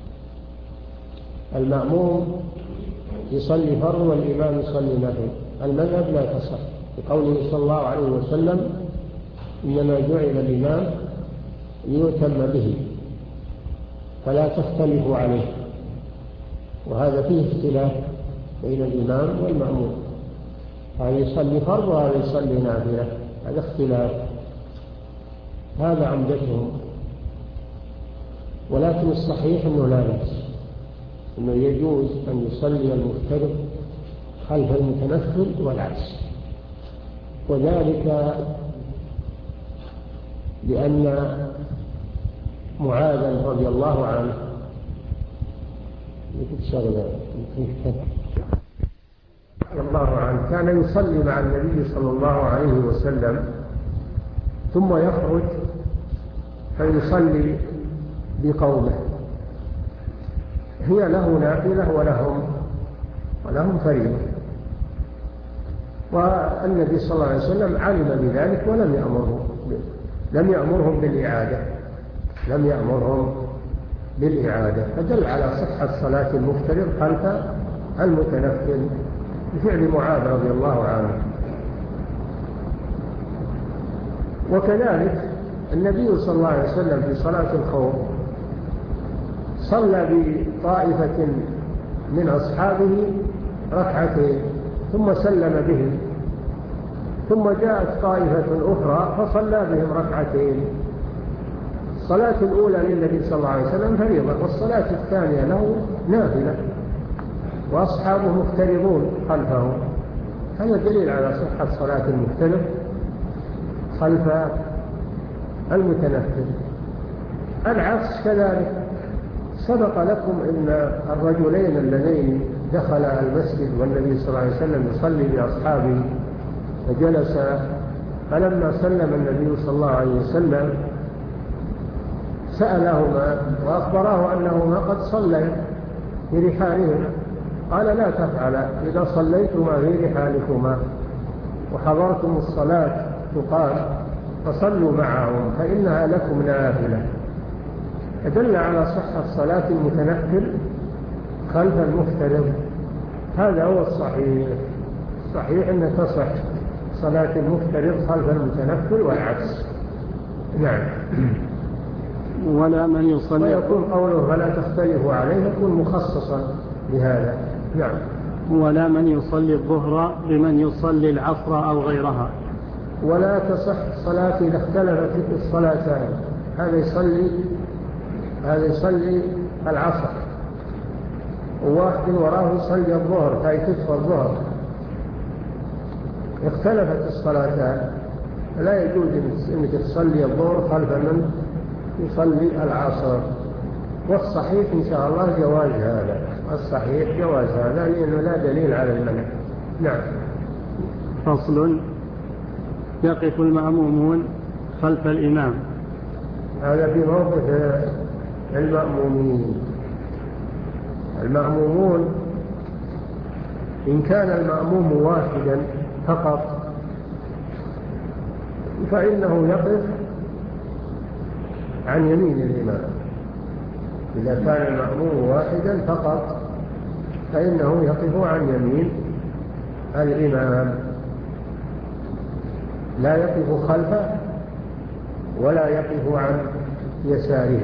المأموم يصلي فرض والإمام يصلي نفل. المذهب لا تصح، بقوله صلى الله عليه وسلم: إنما جعل الإمام ليؤتم به فلا تختلفوا عليه. وهذا فيه اختلاف بين الإمام والمأموم، هذا يصلي فرض وهذا يصلي نافلة، هذا اختلاف، هذا عمدتهم. ولكن الصحيح أنه لا بأس، أنه يجوز أن يصلي المفترض خلف المتنفل والعكس، وذلك لأن معاذ رضي الله عنه رضي الله عنه كان يصلي مع النبي صلى الله عليه وسلم ثم يخرج فيصلي بقومه، هي له نافلة ولهم ولهم فريضة، والنبي صلى الله عليه وسلم علم بذلك ولم يأمرهم لم يأمرهم بالإعادة لم يأمرهم بالإعادة فدل على صحة صلاة المفترض خلف المتنفل بفعل معاذ رضي الله عنه. وكذلك النبي صلى الله عليه وسلم في صلاة الخوف صلى بطائفة من أصحابه ركعتين ثم سلم بهم، ثم جاءت طائفة أخرى فصلى بهم ركعتين. الصلاة الأولى للنبي صلى الله عليه وسلم فريضة، والصلاة الثانية له نافلة، وأصحابه مفترضون خلفه. هذا دليل على صحة صلاة المفترض خلف المتنفل. العكس كذلك، سبق لكم أن الرجلين اللذين دخلا المسجد والنبي صلى الله عليه وسلم يصلي بأصحابه فجلس، فلما سلم النبي صلى الله عليه وسلم سألهما وأخبراه أنهما قد صليا في رحالهما، قال: لا تفعلا، إذا صليتما في رحالكما وحضرتم الصلاة تقام فصلوا معهم فإنها لكم نافلة. فدل على صحة صلاة المتنفل خلف المفترض. هذا هو الصحيح. الصحيح أن تصح صلاة المفترض خلف المتنفل والعكس. نعم. ولا من يصلي، ويكون قوله فلا تختلفوا عليه يكون مخصصا بهذا. نعم. ولا من يصلي الظهر بمن يصلي العصر أو غيرها. ولا تصح صلاة إذا اختلفت الصلاتان، هذا يصلي هذا يصلي العصر وواحد وراه يصلي الظهر فيكتف الظهر، اختلفت الصلاتان، لا يجوز أنك تصلي الظهر خلف من يصلي العصر. والصحيح إن شاء الله جواز هذا، الصحيح جواز هذا لأنه لا دليل على المنع. نعم. فصل: يقف المأمومون خلف الإمام. هذا في موقف المأمومين. المأمومون إن كان المأموم واحدا فقط فإنه يقف عن يمين الإمام. إذا كان المأموم واحدا فقط فإنه يقف عن يمين الإمام، لا يقف خلفه ولا يقف عن يساره،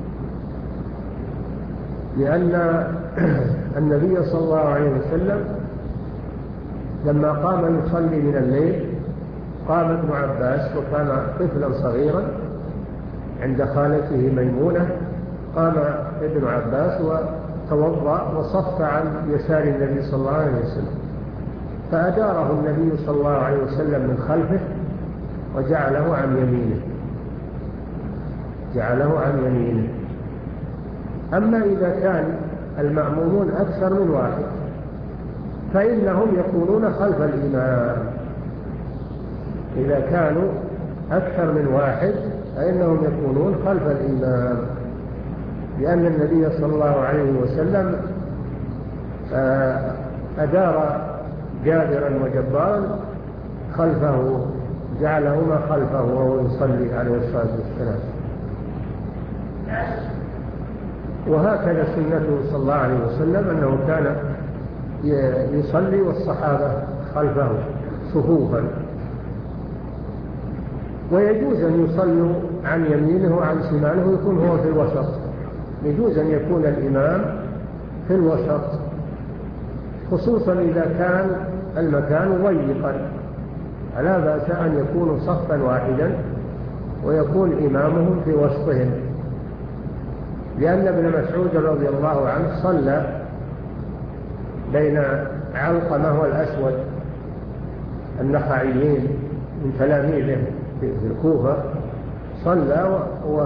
لأن النبي صلى الله عليه وسلم لما قام يصلي من الليل قام ابن عباس وكان طفلا صغيرا عند خالته ميمونة، قام ابن عباس وتوضأ وصف عن يسار النبي صلى الله عليه وسلم، فأداره النبي صلى الله عليه وسلم من خلفه وجعله عن يمينه جعله عن يمينه. أما إذا كان المأمومون أكثر من واحد فإنهم يكونون خلف الإمام، إذا كانوا أكثر من واحد فإنهم يكونون خلف الإمام، لأن النبي صلى الله عليه وسلم أدار جابرا وجبارا خلفه، جعلهما خلفه وهو يصلي عليه الصلاة والسلام. وهكذا سنته صلى الله عليه وسلم أنه كان يصلي والصحابة خلفه صفوفا، ويجوز أن يصلوا عن يمينه وعن شماله ويكون هو في الوسط، يجوز أن يكون الإمام في الوسط، خصوصا إذا كان المكان ضيقا، لا بأس أن يكونوا صفا واحدا ويكون إمامهم في وسطهم، لأن ابن مسعود رضي الله عنه صلى بين علقمة والأسود النخعيين من تلاميذه في الكوفة، صلى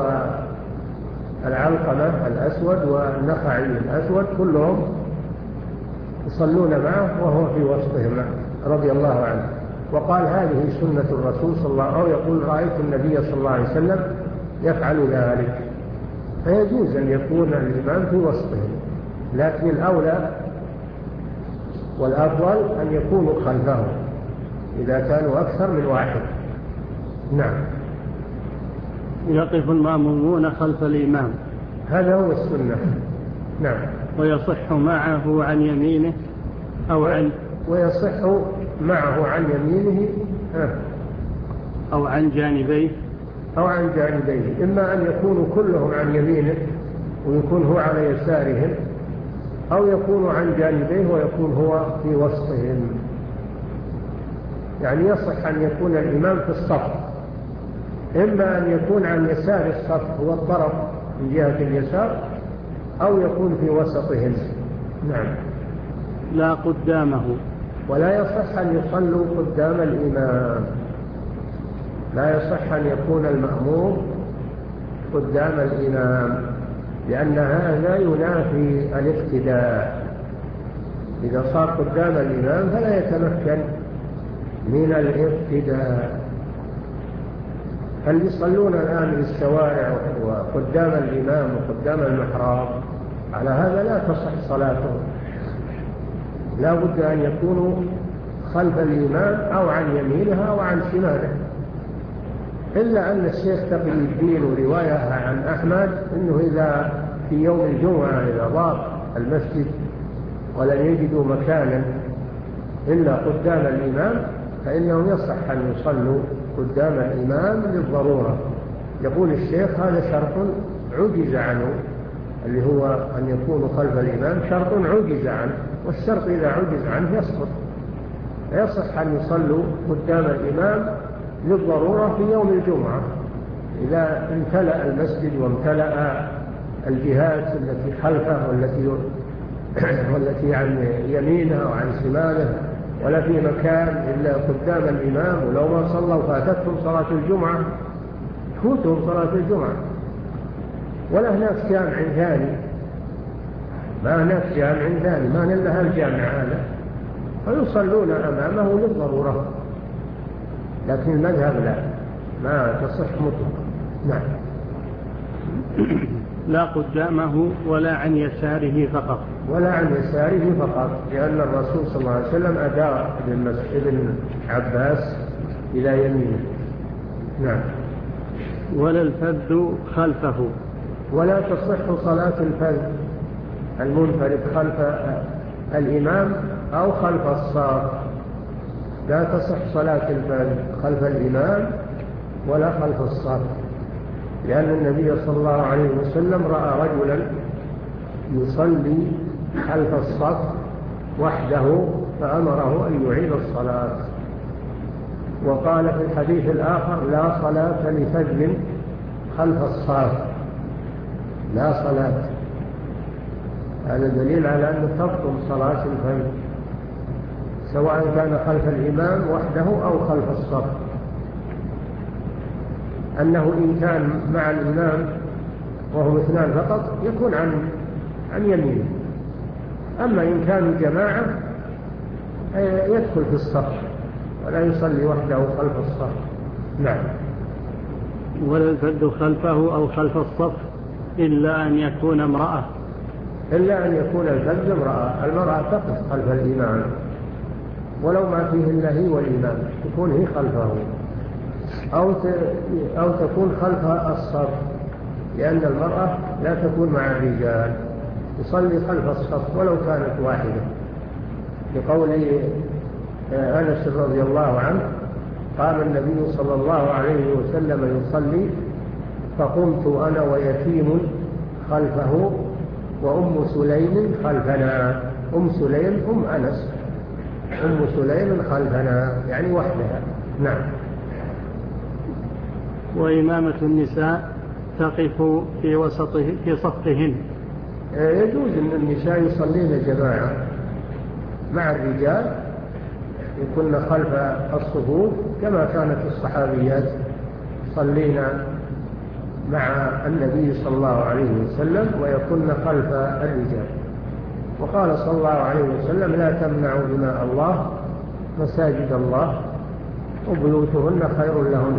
والعلقمة الأسود والنخعي الأسود كلهم يصلون معه وهو في وسطهم رضي الله عنه، وقال هذه سنة الرسول صلى الله عليه وسلم، أو يقول رأيت النبي صلى الله عليه وسلم يفعل ذلك، فيجوز أن يكون الإمام في وسطهم، لكن الأولى والأفضل أن يكونوا خلفه إذا كانوا أكثر من واحد. نعم. يقف المأمومون خلف الإمام، هذا هو السنة. نعم. ويصح معه عن يمينه أو عن ويصح معه عن يمينه أو عن جانبيه أو عن جانبيه، إما أن يكونوا كلهم عن يمينه ويكون هو على يسارهم، أو يكون عن جانبيه ويكون هو في وسطهم. يعني يصح أن يكون الإمام في الصف، إما أن يكون عن يسار الصف هو الطرف من جهة اليسار، أو يكون في وسطهم. نعم. لا قدامه، ولا يصح أن يصلوا قدام الإمام، لا يصح أن يكون المأموم قدام الإمام، لأن هذا ينافي الاقتداء، إذا صار قدام الإمام فلا يتمكن من الاقتداء. اللي يصلون الآن بالشوارع وقدام الإمام وقدام المحراب على هذا لا تصح صلاتهم، لا بد أن يكونوا خلف الإمام أو عن يمينها أو عن شماله، إلا أن الشيخ تقي الدين ورواية عن أحمد أنه إذا في يوم الجمعة إذا ضاق المسجد ولن يجدوا مكانا إلا قدام الإمام فإنه يصح أن يصلوا قدام الإمام للضرورة. يقول الشيخ هذا شرط عجز عنه، اللي هو أن يكون خلف الإمام شرط عجز عنه، والشرط إذا عجز عنه يسقط، يصح أن يصلوا قدام الإمام للضرورة في يوم الجمعة إذا امتلأ المسجد وامتلأ الجهات التي خلفه والتي والتي عن يمينه وعن شماله، ولا في مكان إلا قدام الإمام، ولو ما صلوا فاتتهم صلاة الجمعة تفوتهم صلاة الجمعة، ولا هناك جامع ثاني، ما هناك جامع ثاني، ما نلها الجامع هذا، فيصلون أمامه للضرورة، لكن المذهب لا، ما تصح مطلقا. نعم. لا قدامه ولا عن يساره فقط، ولا عن يساره فقط، لأن الرسول صلى الله عليه وسلم أدار ابن عباس إلى يمينه. نعم. ولا الفذ خلفه، ولا تصح صلاة الفذ المنفرد خلف الإمام أو خلف الصف، لا تصح صلاة الفرد خلف الإمام ولا خلف الصف، لأن النبي صلى الله عليه وسلم رأى رجلا يصلي خلف الصف وحده فأمره أن يعيد الصلاة. وقال في الحديث الآخر: لا صلاة لفذ خلف الصف، لا صلاة. هذا دليل على أن تبطل صلاة الفذ سواء كان خلف الإمام وحده أو خلف الصف. أنه إن كان مع الإمام وهم اثنان فقط يكون عن عن يمينه، أما إن كانوا جماعة يدخل في الصف ولا يصلي وحده خلف الصف. نعم. ولا الفذ خلفه أو خلف الصف إلا أن يكون امرأة، إلا أن يكون الفذ امرأة. المرأة تقف خلف الإمام ولو ما فيه إلا هي والإمام، تكون هي خلفه، أو أو تكون خلف الصف، لأن المرأة لا تكون مع الرجال، تصلي خلف الصف ولو كانت واحدة، لقول أنس رضي الله عنه: قام النبي صلى الله عليه وسلم يصلي فقمت أنا ويتيم خلفه وأم سليم خلفنا. أم سليم أم أنس، أم سليم خلفنا يعني وحدها. نعم. وإمامة النساء تقف في وسطه في صفهن. يجوز أن النساء يصلين جماعة مع الرجال، يكون خلف الصفوف كما كانت الصحابيات يصلين مع النبي صلى الله عليه وسلم ويكون خلف الرجال. وقال صلى الله عليه وسلم: لا تمنعوا إماء الله مساجد الله وبيوتهن خير لهن.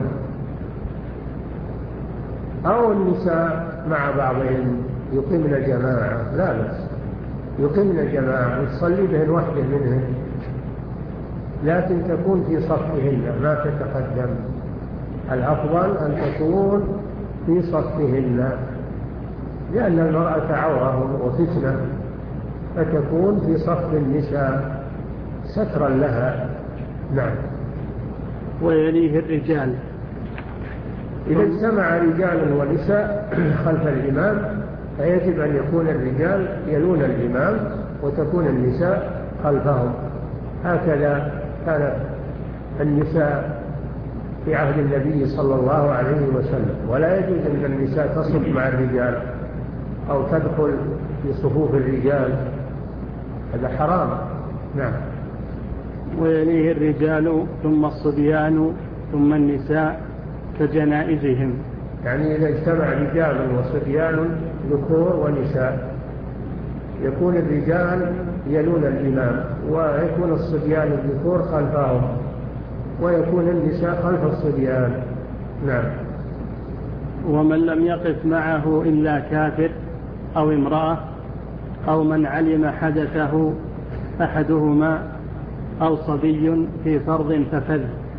أو النساء مع بعضهم يقيمن جماعة، لا بأس، يقيمن جماعة وتصلي بهن وحده منهن، لكن تكون في صفهن ما تتقدم. الأفضل أن تكون في صفهن، لأن المرأة عورة وفتنة، فتكون في صف النساء سترا لها. نعم. ويليه الرجال. إذا اجتمع رجال ونساء خلف الإمام فيجب أن يكون الرجال يلون الإمام وتكون النساء خلفهم. هكذا كانت النساء في عهد النبي صلى الله عليه وسلم. ولا يجوز أن النساء تصف مع الرجال أو تدخل في صفوف الرجال، هذا حرام. نعم. ويليه الرجال ثم الصبيان ثم النساء كجنائزهم. يعني إذا اجتمع رجال وصبيان ذكور ونساء يكون الرجال يلون الإمام ويكون الصبيان الذكور خلفهم ويكون النساء خلف الصبيان. نعم. ومن لم يقف معه إلا كافر أو امرأة أو من علم حدثه أحدهما أو صبي في فرض ففذ.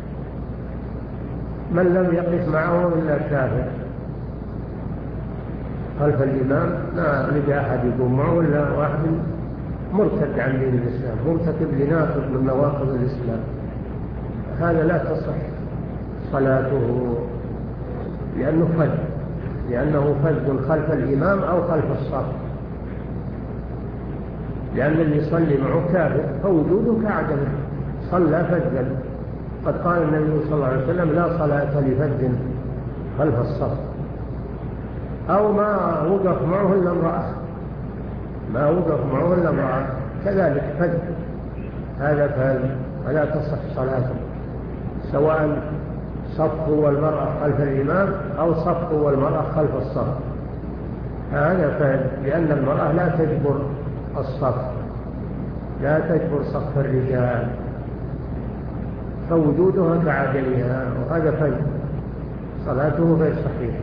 من لم يقف معه إلا كافر خلف الإمام، لا لدى أحد يقوم معه إلا واحد مرتد عن دين الإسلام، مرتكب لناقض من نواقض الإسلام، هذا لا تصح صلاته لأنه فذ، لأنه فذ خلف الإمام أو خلف الصف، لأن اللي يصلي معه كافر فوجوده كعدمه، صلى فذا. قد قال النبي صلى الله عليه وسلم: لا صلاة لفذ خلف الصف. أو ما وقف معه إلا امرأة، ما وقف معه إلا امرأة كذلك فذ، هذا فذ ولا تصح صلاته، سواء صفه والمرأة خلف الإمام أو صفه والمرأة خلف الصف، هذا فذ، لأن المرأة لا تجبر الصف، لا تجبر صف الرجال، فوجودها كعدمها، وهذا فذ، صلاته غير صحيحة.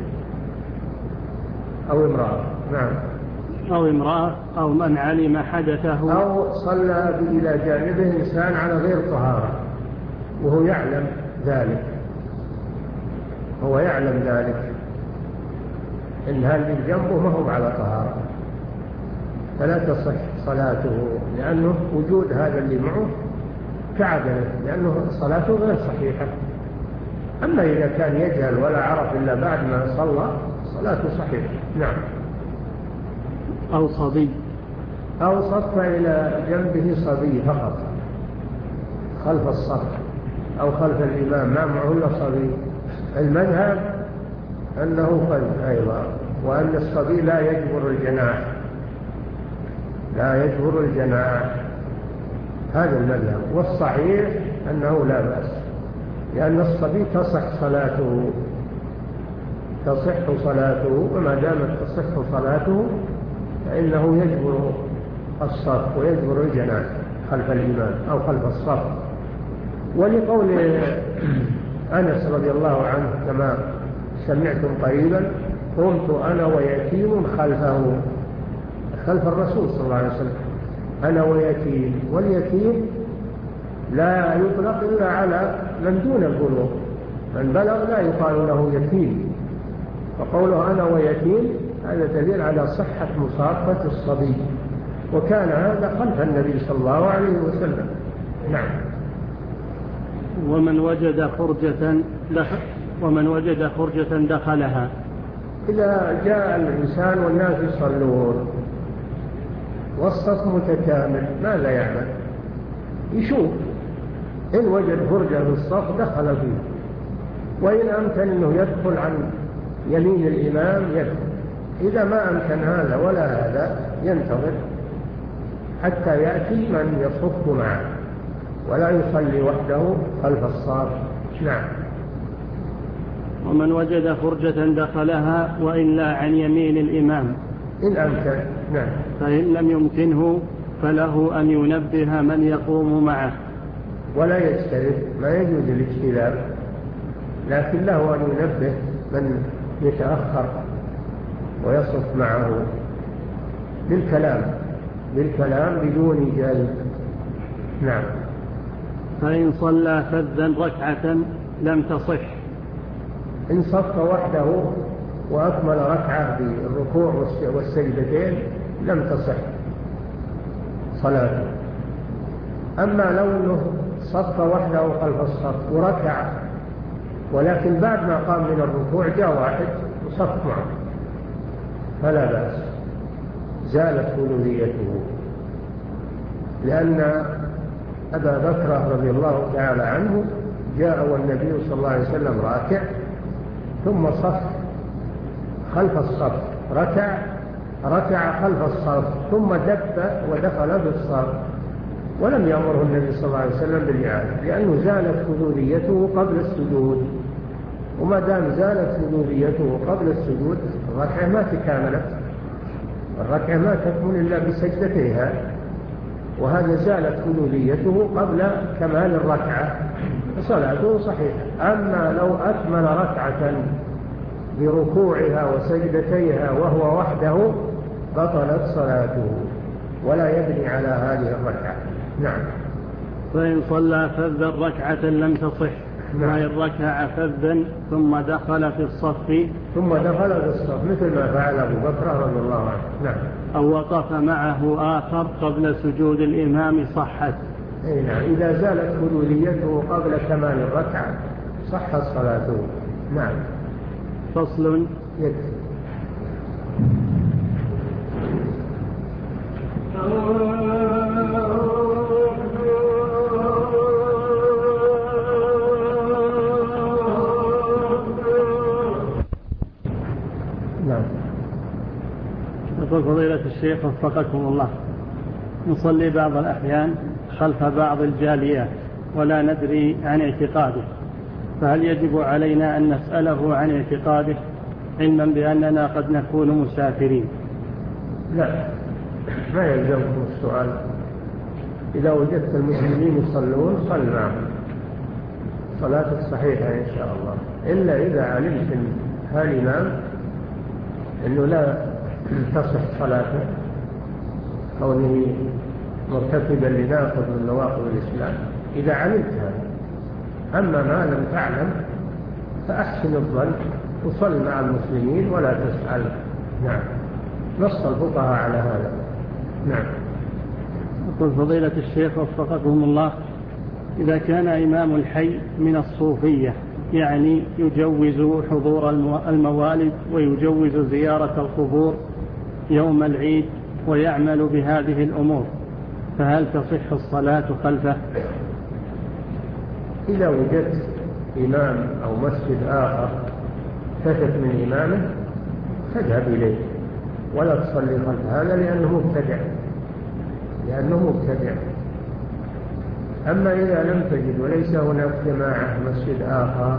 أو امرأة. نعم. أو امرأة أو من علم حدثه، أو صلى إلى جانبه إنسان على غير طهارة وهو يعلم ذلك، هو يعلم ذلك إن هذا اللي جنبه ما هو على طهارة، فلا تصح صلاته، لأنه وجود هذا اللي معه كعدله، لأنه صلاته غير صحيحة. أما إذا كان يجهل ولا عرف إلا بعد ما صلى صلاته صحيحة. نعم. أو صبي، أو صف إلى جنبه صبي فقط خلف الصف أو خلف الإمام، ما معه إلا صبي. المذهب أنه فرد أيضا، وأن الصبي لا يجبر الجناح، لا يجبر الجناح، هذا المذهب. والصحيح أنه لا بأس، لأن الصبي تصح صلاته، تصح صلاته، وما دامت تصح صلاته فإنه يجبر الصف ويجبر الجناح خلف الإمام أو خلف الصف. ولقول أنس رضي الله عنه كما سمعتم قريبا: قمت أنا ويتيم خلفه، خلف الرسول صلى الله عليه وسلم، أنا ويتيم. واليتيم لا يطلق إلا على من دون البلوغ، من بلغ لا يقال له يتيم. فقوله أنا ويتيم هذا دليل على صحة مصافة الصبي، وكان هذا خلف النبي صلى الله عليه وسلم. نعم. ومن وجد خرجة دخل ومن وجد خرجة دخلها. إذا جاء الإنسان والناس يصلون والصف متكامل ماذا يعمل؟ يشوف، إن وجد فرجة في الصف دخل فيه، وإن أمكن أنه يدخل عن يمين الإمام يدخل. إذا ما أمكن هذا ولا هذا ينتظر حتى يأتي من يصف معه، ولا يصلي وحده خلف الصف. نعم. ومن وجد فرجة دخلها وإلا عن يمين الإمام إن أمكن. نعم. فإن لم يمكنه فله أن ينبه من يقوم معه، ولا يجتهد، ما يجوز الاجتهاد، لكن له أن ينبه من يتأخر ويصف معه بالكلام، بالكلام بدون جلد. نعم. فإن صلى فذا ركعة لم تصح. إن صف وحده وأكمل ركعة بالركوع والسجدتين لم تصح صلاته. أما لو أنه صف وحده خلف الصف وركع، ولكن بعد ما قام من الركوع جاء واحد وصف معه فلا بأس، زالت ألوهيته، لأن أبا بكر رضي الله تعالى عنه جاء والنبي صلى الله عليه وسلم راكع، ثم صف خلف الصف، ركع ركع خلف الصف، ثم دب ودخل في الصف، ولم يأمره النبي صلى الله عليه وسلم بالإعادة، لأنه زالت حدوديته قبل السجود. وما دام زالت حدوديته قبل السجود الركعة ما تكاملت، الركعة ما تكمل إلا بسجدتها، وهذا زالت حدوديته قبل كمال الركعة، صلاته صحيحة. أما لو أكمل ركعة بركوعها وسجدتيها وهو وحده بطلت صلاته ولا يبني على هذه الركعة. نعم. فإن صلى فذا ركعة لم تصح. نعم. وإن ركع فذا ثم دخل في الصف ثم دخل في الصف مثل ما فعل أبو بكر رضي الله عنه. نعم. أو وقف معه آخر قبل سجود الإمام صحت. أي نعم. إذا زالت حدوديته قبل كمال الركعة صحت صلاته. نعم. فصل. يكفي. نعم. يقول فضيلة الشيخ وفقكم الله: نصلي بعض الأحيان خلف بعض الجاليات ولا ندري عن اعتقاده، فهل يجب علينا أن نسأله عن اعتقاده علما بأننا قد نكون مسافرين؟ لا، ما يلزمكم السؤال. إذا وجدت المسلمين يصلون صل معهم، صلاتك صحيحة إن شاء الله، إلا إذا علمت هالإمام أنه لا تصح صلاته كونه مرتكبا لناقض من نواقض الإسلام، إذا علمت هذا. أما ما لم تعلم فأحسن الظن وصل مع المسلمين ولا تسأل. نعم. نص الفقهاء على هذا. نعم. يقول فضيلة الشيخ وفقكم الله: إذا كان إمام الحي من الصوفية يعني يجوز حضور الموالد ويجوز زيارة القبور يوم العيد ويعمل بهذه الأمور، فهل تصح الصلاة خلفه؟ إذا وجدت إمام أو مسجد آخر كفت من إمامه فاذهب إليه ولا تصلي خلف هذا لأنه مبتدع لأنه مبتدع. أما إذا لم تجد وليس هناك جماعة مسجد آخر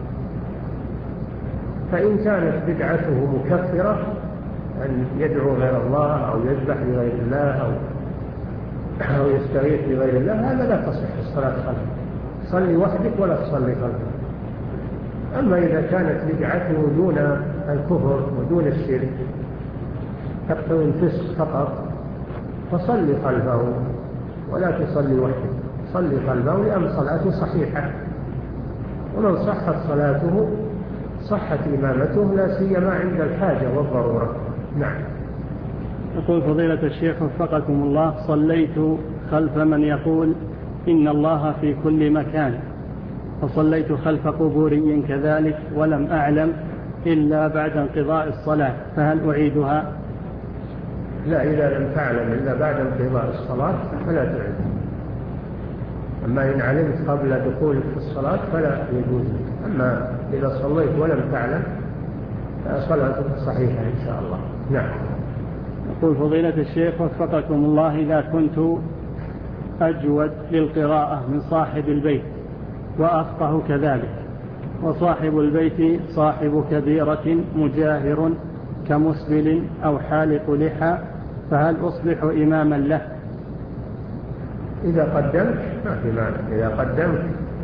فإن كانت بدعته مكفرة أن يدعو غير الله أو يذبح لغير الله أو أو يستغيث بغير الله هذا لا تصح الصلاة خلفه، صلي وحدك ولا تصلي خلفه. أما إذا كانت بدعته دون الكفر ودون الشرك تقتضي الفسق فقط فصلي خلفه ولا تصلي وحدك، صلي خلفه لأن صلاته صحيحة، ومن صحت صلاته صحت إمامته لا سيما عند الحاجة والضرورة. نعم. يقول فضيلة الشيخ وفقكم الله: صليت خلف من يقول إن الله في كل مكان، فصليت خلف قبوري كذلك ولم أعلم إلا بعد انقضاء الصلاة، فهل أعيدها؟ لا، إذا لم تعلم إلا بعد انقضاء الصلاة فلا تعيد. أما إن علمت قبل دخولك في الصلاة فلا يجوز. أما إذا صليت ولم تعلم فصلاتك صحيحة إن شاء الله. نعم. يقول فضيلة الشيخ وفقكم الله: إذا كنت أجود للقراءة من صاحب البيت وأفقه كذلك، وصاحب البيت صاحب كبيرة مجاهر كمسبل أو حالق لحى، فهل أصبح إماما له؟ إذا قدمت ما في مانع، إذا قدمت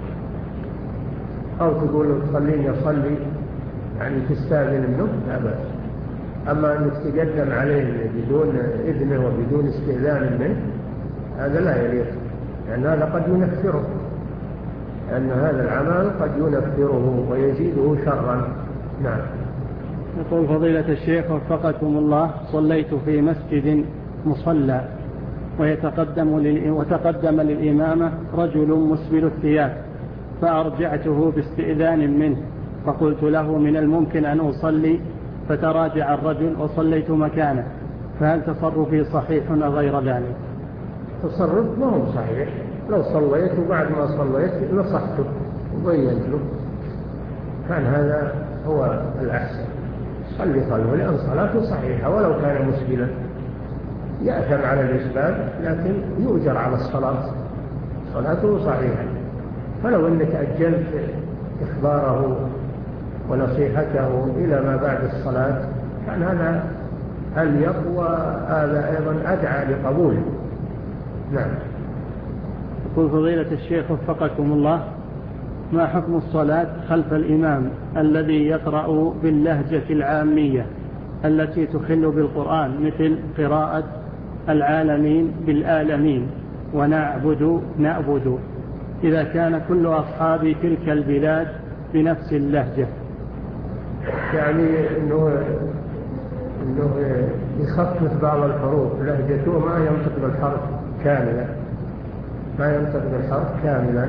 أو تقول تصلين يصلي يعني تستاذن منه لا بأس. أما أنك تقدم عليه بدون إذنه وبدون استئذان منه هذا لا يليق، لأن هذا قد ينفره، لأن هذا العمل قد ينفره ويزيده شرا. نعم. يقول فضيلة الشيخ وفقكم الله: صليت في مسجد مصلى ويتقدم لل... وتقدم للإمامة رجل مسبل الثياب، فأرجعته باستئذان منه، فقلت له من الممكن أن أصلي، فتراجع الرجل وصليت مكانه، فهل تصرفي صحيح أو غير ذلك؟ تصرف ما هو صحيح، لو صليت وبعد ما صليت نصحته وبينت له كان هذا هو الأحسن، صلي خلفه لأن صلاته صحيحة ولو كان مسبلا، يأثم على الإسباب لكن يؤجر على الصلاة، صلاته صحيحة. فلو أنك أجلت إخباره ونصيحته إلى ما بعد الصلاة كان هذا أليق وهذا أيضا أدعى لقبوله. نعم. يقول فضيلة الشيخ وفقكم الله: ما حكم الصلاة خلف الإمام الذي يقرأ باللهجة العامية التي تخل بالقرآن مثل قراءة العالمين بالآلمين ونعبد نعبد، إذا كان كل أصحاب تلك البلاد بنفس اللهجة؟ يعني إنه, إنه يخفف بعض الحروف، لهجته ما ينطق بالحرف كاملا، ما ينطق بالحرف كاملا،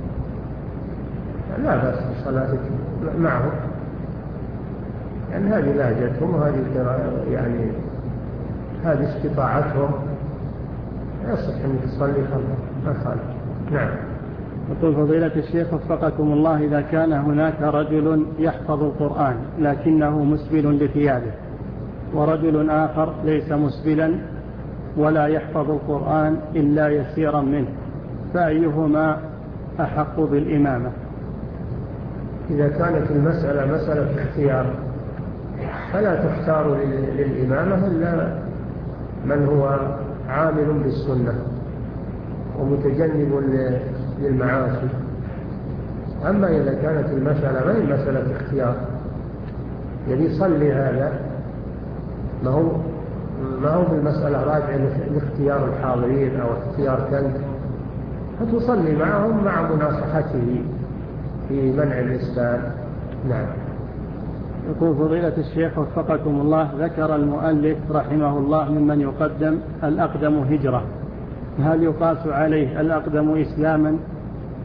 لا بأس بصلاتك معه، يعني هذه لهجتهم وهذه يعني هذه استطاعتهم، يصح أن تصلي خلفه ما خالف. نعم. يقول فضيلة الشيخ وفقكم الله: إذا كان هناك رجل يحفظ القرآن لكنه مسبل لثيابه، ورجل آخر ليس مسبلا ولا يحفظ القرآن إلا يسيرا منه، فأيهما أحق بالإمامة؟ إذا كانت المسألة مسألة اختيار فلا تختار للإمامة إلا من هو عامل بالسنة ومتجنب للمعاصي. أما إذا كانت المسألة ما هي مسألة اختيار، يعني صلي هذا ما هو ما هو بالمسألة راجع لاختيار الحاضرين أو اختيار كنت، فتصلي معهم مع مناصحته في منع الإسلام. نعم. يقول فضيلة الشيخ وفقكم الله: ذكر المؤلف رحمه الله ممن يقدم الأقدم هجرة، هل يقاس عليه الأقدم إسلاما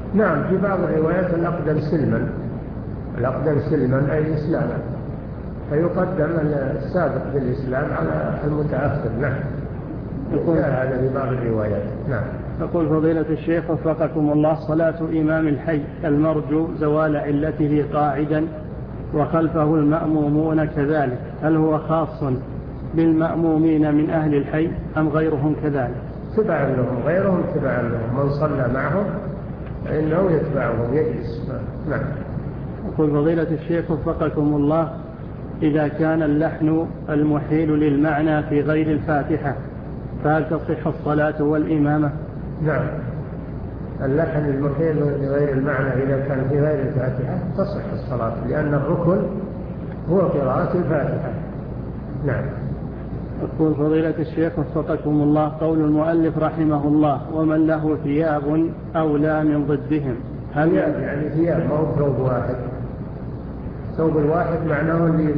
نعم، في بعض الروايات الأقدم سلما، الأقدم سلما أي إسلاما، فيقدم السابق بالإسلام على المتأخر. نعم، يقول هذا في بعض الروايات. نعم. يقول فضيلة الشيخ وفقكم الله: صلاة إمام الحي المرجو زوال علته قاعدا وخلفه المأمومون كذلك، هل هو خاص بالمأمومين من أهل الحي أم غيرهم كذلك؟ تبعا لهم، غيرهم تبعا لهم، من صلى معهم فإنه يتبعهم يجلس. نعم. يقول فضيلة الشيخ وفقكم الله: إذا كان اللحن المحيل للمعنى في غير الفاتحة فهل تصح الصلاة والإمامة؟ نعم، اللحن المحيل لغير المعنى إذا كان في غير الفاتحة تصح الصلاة، لأن الركن هو قراءة الفاتحة. نعم. يقول فضيلة الشيخ وفقكم الله: قول المؤلف رحمه الله: ومن له ثياب أولى من ضدهم، هل ثياب يعني ثياب، ما هو ثوب واحد. ثوب الواحد معناه اللي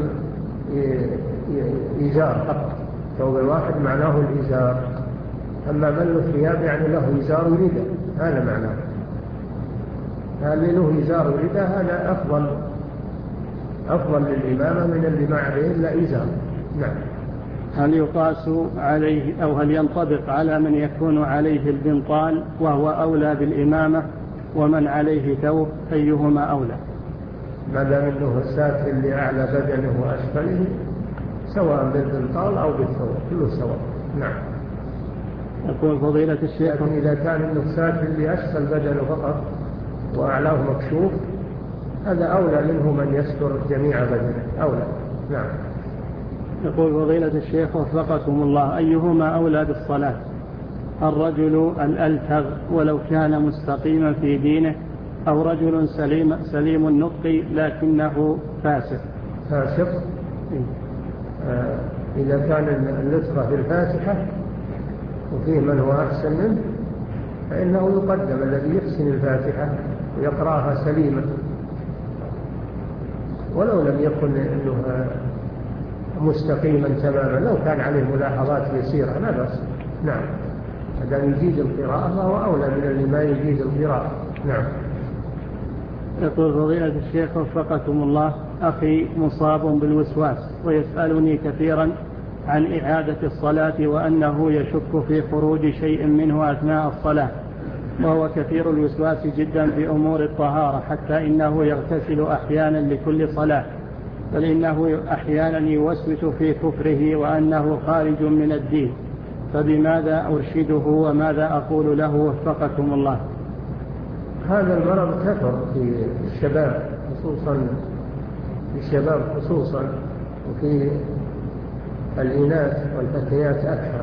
إزار فقط، ثوب الواحد معناه الإزار. أما من له ثياب يعني له إزار وردة، هذا معناه. هذا له إزار وردة هذا أفضل أفضل للإمامة من اللي ما عليه إلا إزار. نعم. هل يقاس عليه أو هل ينطبق على من يكون عليه البنطال وهو أولى بالإمامة ومن عليه ثوب، أيهما أولى؟ ما دام أنه ساتر لأعلى بدنه وأسفله سواء بالبنطال أو بالثوب كله سواء. نعم. يقول فضيلة الشيخ: لكن إذا كان أنه ساتر لأسفل بدنه فقط وأعلاه مكشوف هذا أولى منه من يستر جميع بدنه، أولى. نعم. يقول فضيلة الشيخ وفقكم الله: أيهما أولى بالصلاة، الرجل الألتغ ولو كان مستقيما في دينه أو رجل سليم, سليم النطق لكنه فاسق؟ فاسق. آه إذا كان اللتغة في الفاتحة وفيه من هو أحسن منه فإنه يقدم الذي يحسن الفاتحة ويقرأها سليما، ولو لم يكن إنه مستقيما تماما، لو كان عليه ملاحظات يسيرة لا بأس. نعم، هذا يجيد القراءة فهو أولى من اللي ما يجيد القراءة. نعم. يقول فضيلة الشيخ وفقكم الله: أخي مصاب بالوسواس ويسألني كثيرا عن إعادة الصلاة وأنه يشك في خروج شيء منه أثناء الصلاة، وهو كثير الوسواس جدا في أمور الطهارة حتى إنه يغتسل أحيانا لكل صلاة، بل إنه أحيانا يوسوس في كفره وأنه خارج من الدين، فبماذا أرشده وماذا أقول له وفقكم الله؟ هذا المرض كثر في الشباب خصوصا، في الشباب خصوصا، وفي الإناث والفتيات أكثر،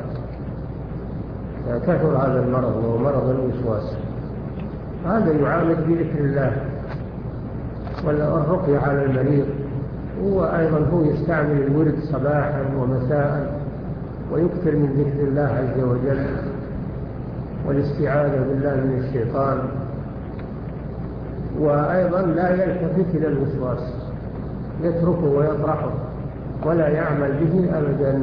كثر هذا المرض وهو مرض الوسواس. هذا يعالج بذكر الله والرقية على المريض، وأيضا هو يستعمل الورد صباحا ومساء ويكثر من ذكر الله عز وجل والاستعاذة بالله من الشيطان، وأيضا لا يلتفت إلى الوسواس، يتركه ويطرحه ولا يعمل به أبدا،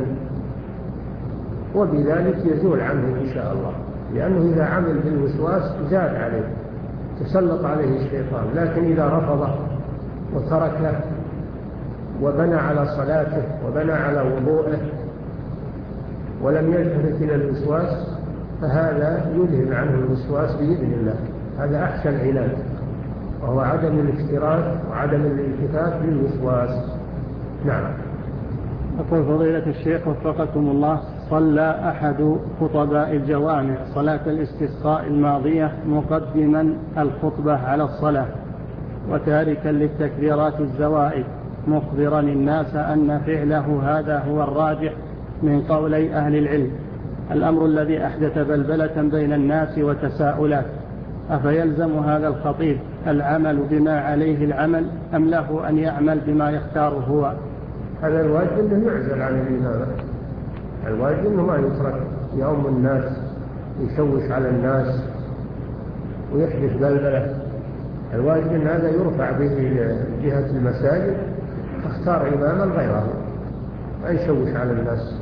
وبذلك يزول عنه إن شاء الله، لأنه إذا عمل بالوسواس زاد عليه، تسلط عليه الشيطان. لكن إذا رفضه وتركه وبنى على صلاته وبنى على وضوءه ولم يلتفت إلى الوسواس فهذا يذهب عنه الوسواس بإذن الله. هذا أحسن علاج، وهو عدم الافتراس وعدم الالتفات للوسواس. نعم. أقول فضيلة الشيخ وفقكم الله: صلى أحد خطباء الجوامع صلاة الاستسقاء الماضية مقدما الخطبة على الصلاة وتاركا للتكبيرات الزوائد، مخبرا الناس أن فعله هذا هو الراجح من قولي أهل العلم، الأمر الذي أحدث بلبلة بين الناس وتساؤلات، أفيلزم هذا الخطيب العمل بما عليه العمل أم له أن يعمل بما يختاره هو؟ هذا الواجب أنه يعزل عن الإمامة، الواجب أنه ما يترك يؤم الناس يشوش على الناس ويحدث بلبلة. الواجب أن هذا يرفع به جهة المساجد، اختار إماما غيره ما يشوش على الناس،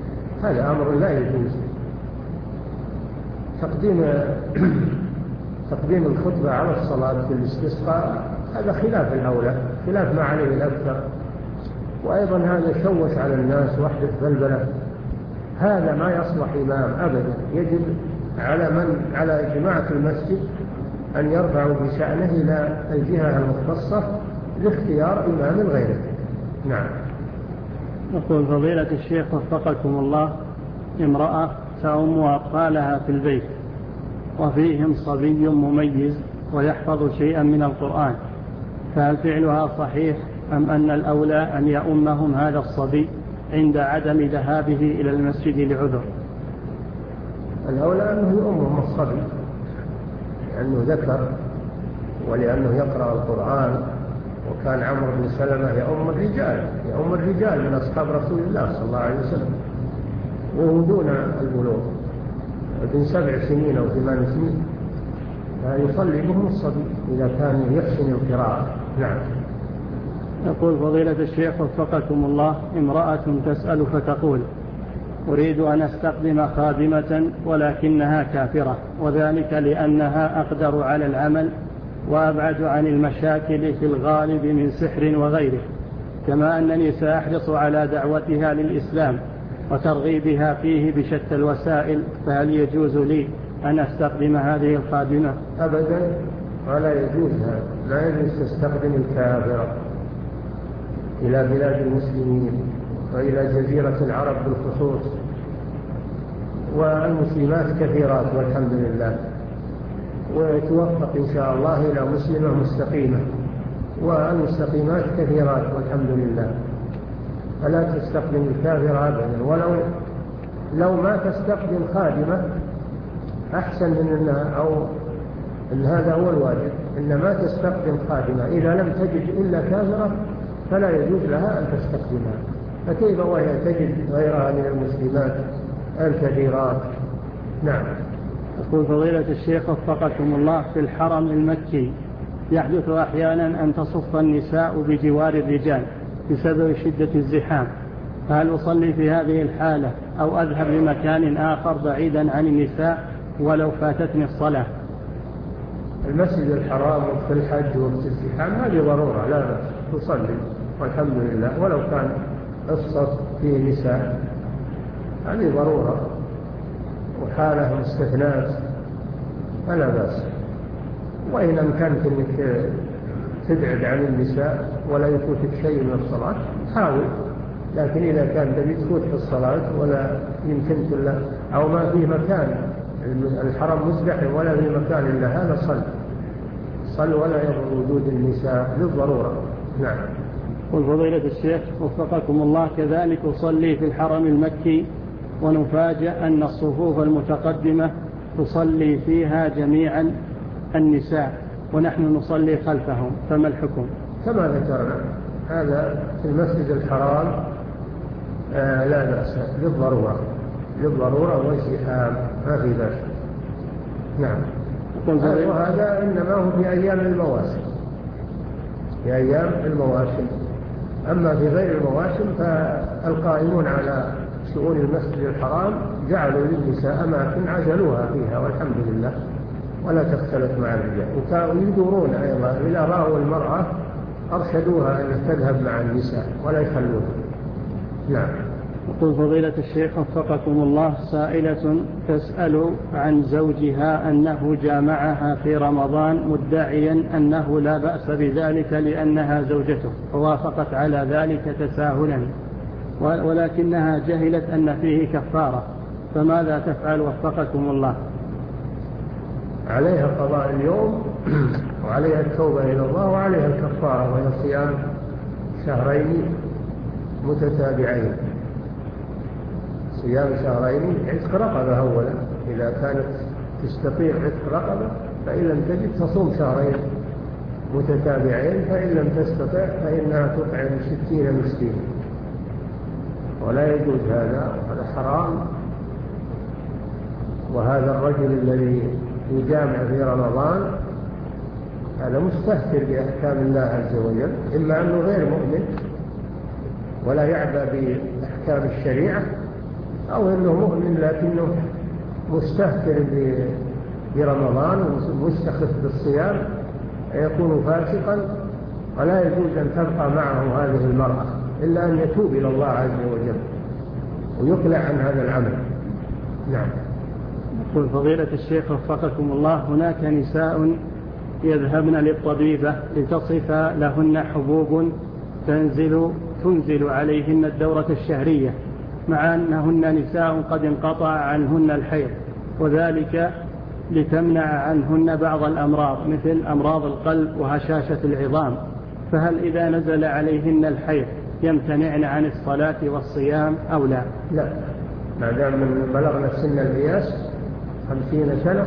هذا أمر لا يجوز. تقديم تقديم الخطبة على الصلاة في الاستسقاء هذا خلاف الأولى، خلاف ما عليه الأكثر، وأيضا هذا شوش على الناس وحدة بلبلة. هذا ما يصلح إمام أبدا. يجب على من على جماعة المسجد أن يرفعوا بشأنه إلى الجهة المختصة لاختيار إمام غيره. نعم. يقول فضيلة الشيخ وفقكم الله: امرأة تأم أطفالها في البيت وفيهم صبي مميز ويحفظ شيئا من القرآن، فهل فعلها صحيح أم أن الأولى أن يؤمهم هذا الصبي عند عدم ذهابه إلى المسجد لعذر؟ الأولى أنه يؤمهم الصبي لأنه ذكر ولأنه يقرأ القرآن، وكان عمرو بن سلمة يؤم الرجال يؤم الرجال من أصحاب رسول الله صلى الله عليه وسلم، وهو دون البلوغ ابن سبع سنين أو ثمان سنين، فيصلي بهم الصبي إذا كان يحسن القراءة. نعم. يقول فضيلة الشيخ وفقكم الله: امرأة تسأل فتقول: أريد أن أستخدم خادمة ولكنها كافرة، وذلك لأنها أقدر على العمل وأبعد عن المشاكل في الغالب من سحر وغيره، كما أنني سأحرص على دعوتها للإسلام وترغيبها فيه بشتى الوسائل، فهل يجوز لي أن أستخدم هذه الخادمة؟ أبدا، ولا يجوز هذا. لا يجوز تستخدم الكافرة إلى بلاد المسلمين وإلى جزيرة العرب بالخصوص، والمسلمات كثيرات والحمد لله، ويتوفق إن شاء الله إلى مسلمة مستقيمة، والمستقيمات كثيرات والحمد لله. فلا تستخدم الكافر أبدا، ولو لو ما تستخدم خادمة أحسن من أنها، أو إن هذا هو الواجب، إن ما تستخدم خادمة إذا لم تجد إلا كافرة فلا يجوز لها أن تستخدمها، فكيف وهي تجد غيرها من المسلمات الكثيرات. نعم. يقول فضيلة الشيخ وفقكم الله: في الحرم المكي يحدث أحيانا أن تصف النساء بجوار الرجال بسبب شدة الزحام، فهل أصلي في هذه الحالة أو أذهب لمكان آخر بعيدا عن النساء ولو فاتتني الصلاة؟ المسجد الحرام في الحج وفي الزحام هذه ضرورة، لا بأس تصلي والحمد لله، ولو كان الصف فيه نساء هذه ضرورة وحالة مستثنات فلا بأس. وإن أمكنت أنك تبعد عن النساء ولا يفوتك شيء من الصلاة حاول، لكن إذا كان تبي تفوت في الصلاة ولا يمكن إلا أو ما في مكان، الحرم مزدحم ولا في مكان إلا هذا، صل صل ولا يضر وجود النساء للضرورة. نعم. والفضيلة الشيخ وفقكم الله: كذلك أصلي في الحرم المكي ونفاجأ أن الصفوف المتقدمة تصلي فيها جميعا النساء ونحن نصلي خلفهم، فما الحكم؟ كما ذكرنا هذا في المسجد الحرام آه لا بأس، للضرورة للضرورة والزحام ما في بأس. نعم. وهذا إنما هو في أيام المواسم، في أيام المواسم. أما في غير المواسم فالقائمون على شؤون المسجد الحرام جعلوا للنساء أماكن عزلوها فيها والحمد لله، ولا تختلط مع الرجال، وكانوا يدورون أيضا إذا رأوا المرأة أرشدوها أن تذهب مع النساء ولا يخلوها. نعم. يقول فضيلة الشيخ وفقكم الله: سائلة تسأل عن زوجها أنه جامعها في رمضان مدعيا أنه لا بأس بذلك لأنها زوجته، فوافقت على ذلك تساهلا، ولكنها جهلت أن فيه كفارة، فماذا تفعل وفقكم الله؟ عليها قضاء اليوم وعليها التوبة إلى الله وعليها الكفارة، وهي صيام شهرين متتابعين، صيام شهرين عتق رقبة أولا إذا كانت تستطيع عتق رقبة، فإن لم تجد تصوم شهرين متتابعين، فإن لم تستطع فإنها تطعم ستين مسكين، ولا يجوز هذا، هذا حرام. وهذا الرجل الذي يجامع في رمضان هذا مستهتر بأحكام الله عز وجل، إما أنه غير مؤمن ولا يعبأ بأحكام الشريعة، أو أنه مؤمن لكنه مستهتر برمضان ومستخف بالصيام يكون فاسقا، ولا يجوز أن تبقى معه هذه المرأة إلا أن يتوب إلى الله عز وجل ويقلع عن هذا العمل. نعم. يقول فضيلة الشيخ وفقكم الله: هناك نساء يذهبن للطبيبة لتصف لهن حبوب تنزل تنزل عليهن الدورة الشهرية، مع أنهن نساء قد انقطع عنهن الحيض، وذلك لتمنع عنهن بعض الأمراض مثل أمراض القلب وهشاشة العظام، فهل إذا نزل عليهن الحيض يمتنعن عن الصلاة والصيام أو لا؟ لا، ما دام من بلغنا سن القياس خمسين سنة،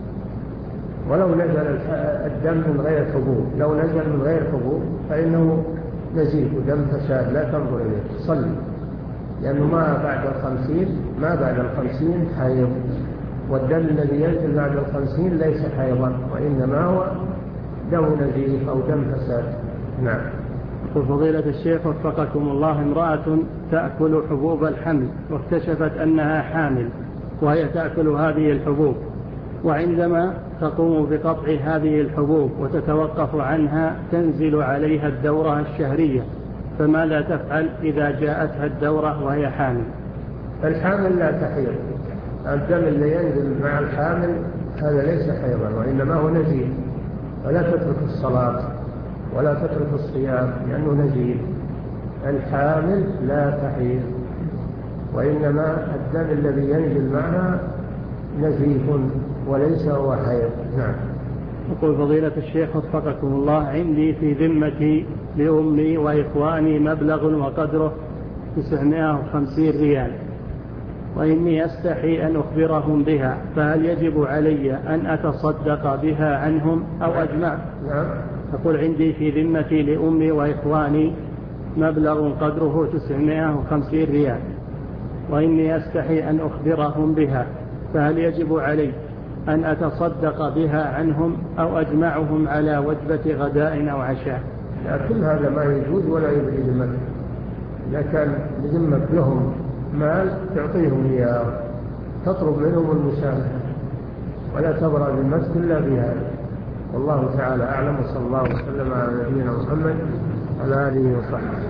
ولو نزل الدم من غير حبوب، لو نزل من غير حبوب فإنه نزيف دم فساد لا تنظر إليه، تصلي، لأنه ما بعد الخمسين ما بعد الخمسين حيض، والدم الذي ينزل بعد الخمسين ليس حيضا، وإنما هو دم نزيف أو دم فساد. نعم. وفضيلة الشيخ وفقكم الله: امرأة تأكل حبوب الحمل واكتشفت أنها حامل وهي تأكل هذه الحبوب، وعندما تقوم بقطع هذه الحبوب وتتوقف عنها تنزل عليها الدورة الشهرية، فماذا تفعل إذا جاءتها الدورة وهي حامل؟ الحامل لا تحيض، الدم اللي ينزل مع الحامل هذا ليس حيضا وإنما هو نزيف، ولا تترك الصلاة ولا تترك الصيام لأنه نزيف. الحامل لا تحيض، وإنما الدم الذي ينزل معها نزيف وليس هو حيض. نعم. يقول فضيلة الشيخ وفقكم الله: عندي في ذمتي لأمي وإخواني مبلغ وقدره تسعمائة وخمسين ريال، وإني أستحي أن أخبرهم بها، فهل يجب علي أن أتصدق بها عنهم أو أجمع؟ نعم. أقول عندي في ذمتي لأمي وإخواني مبلغ قدره تسعمائة وخمسين ريال، وإني أستحي أن أخبرهم بها، فهل يجب علي أن أتصدق بها عنهم أو أجمعهم على وجبة غداء أو عشاء؟ لا، كل هذا ما يجوز ولا يبعد ذمتك. إذا كان لذمك لهم مال تعطيهم إياه، تطلب منهم المسامحة، ولا تبرأ ذمتك إلا بهذا. والله تعالى أعلم، وصلى الله وسلم على نبينا محمد وعلى آله وصحبه.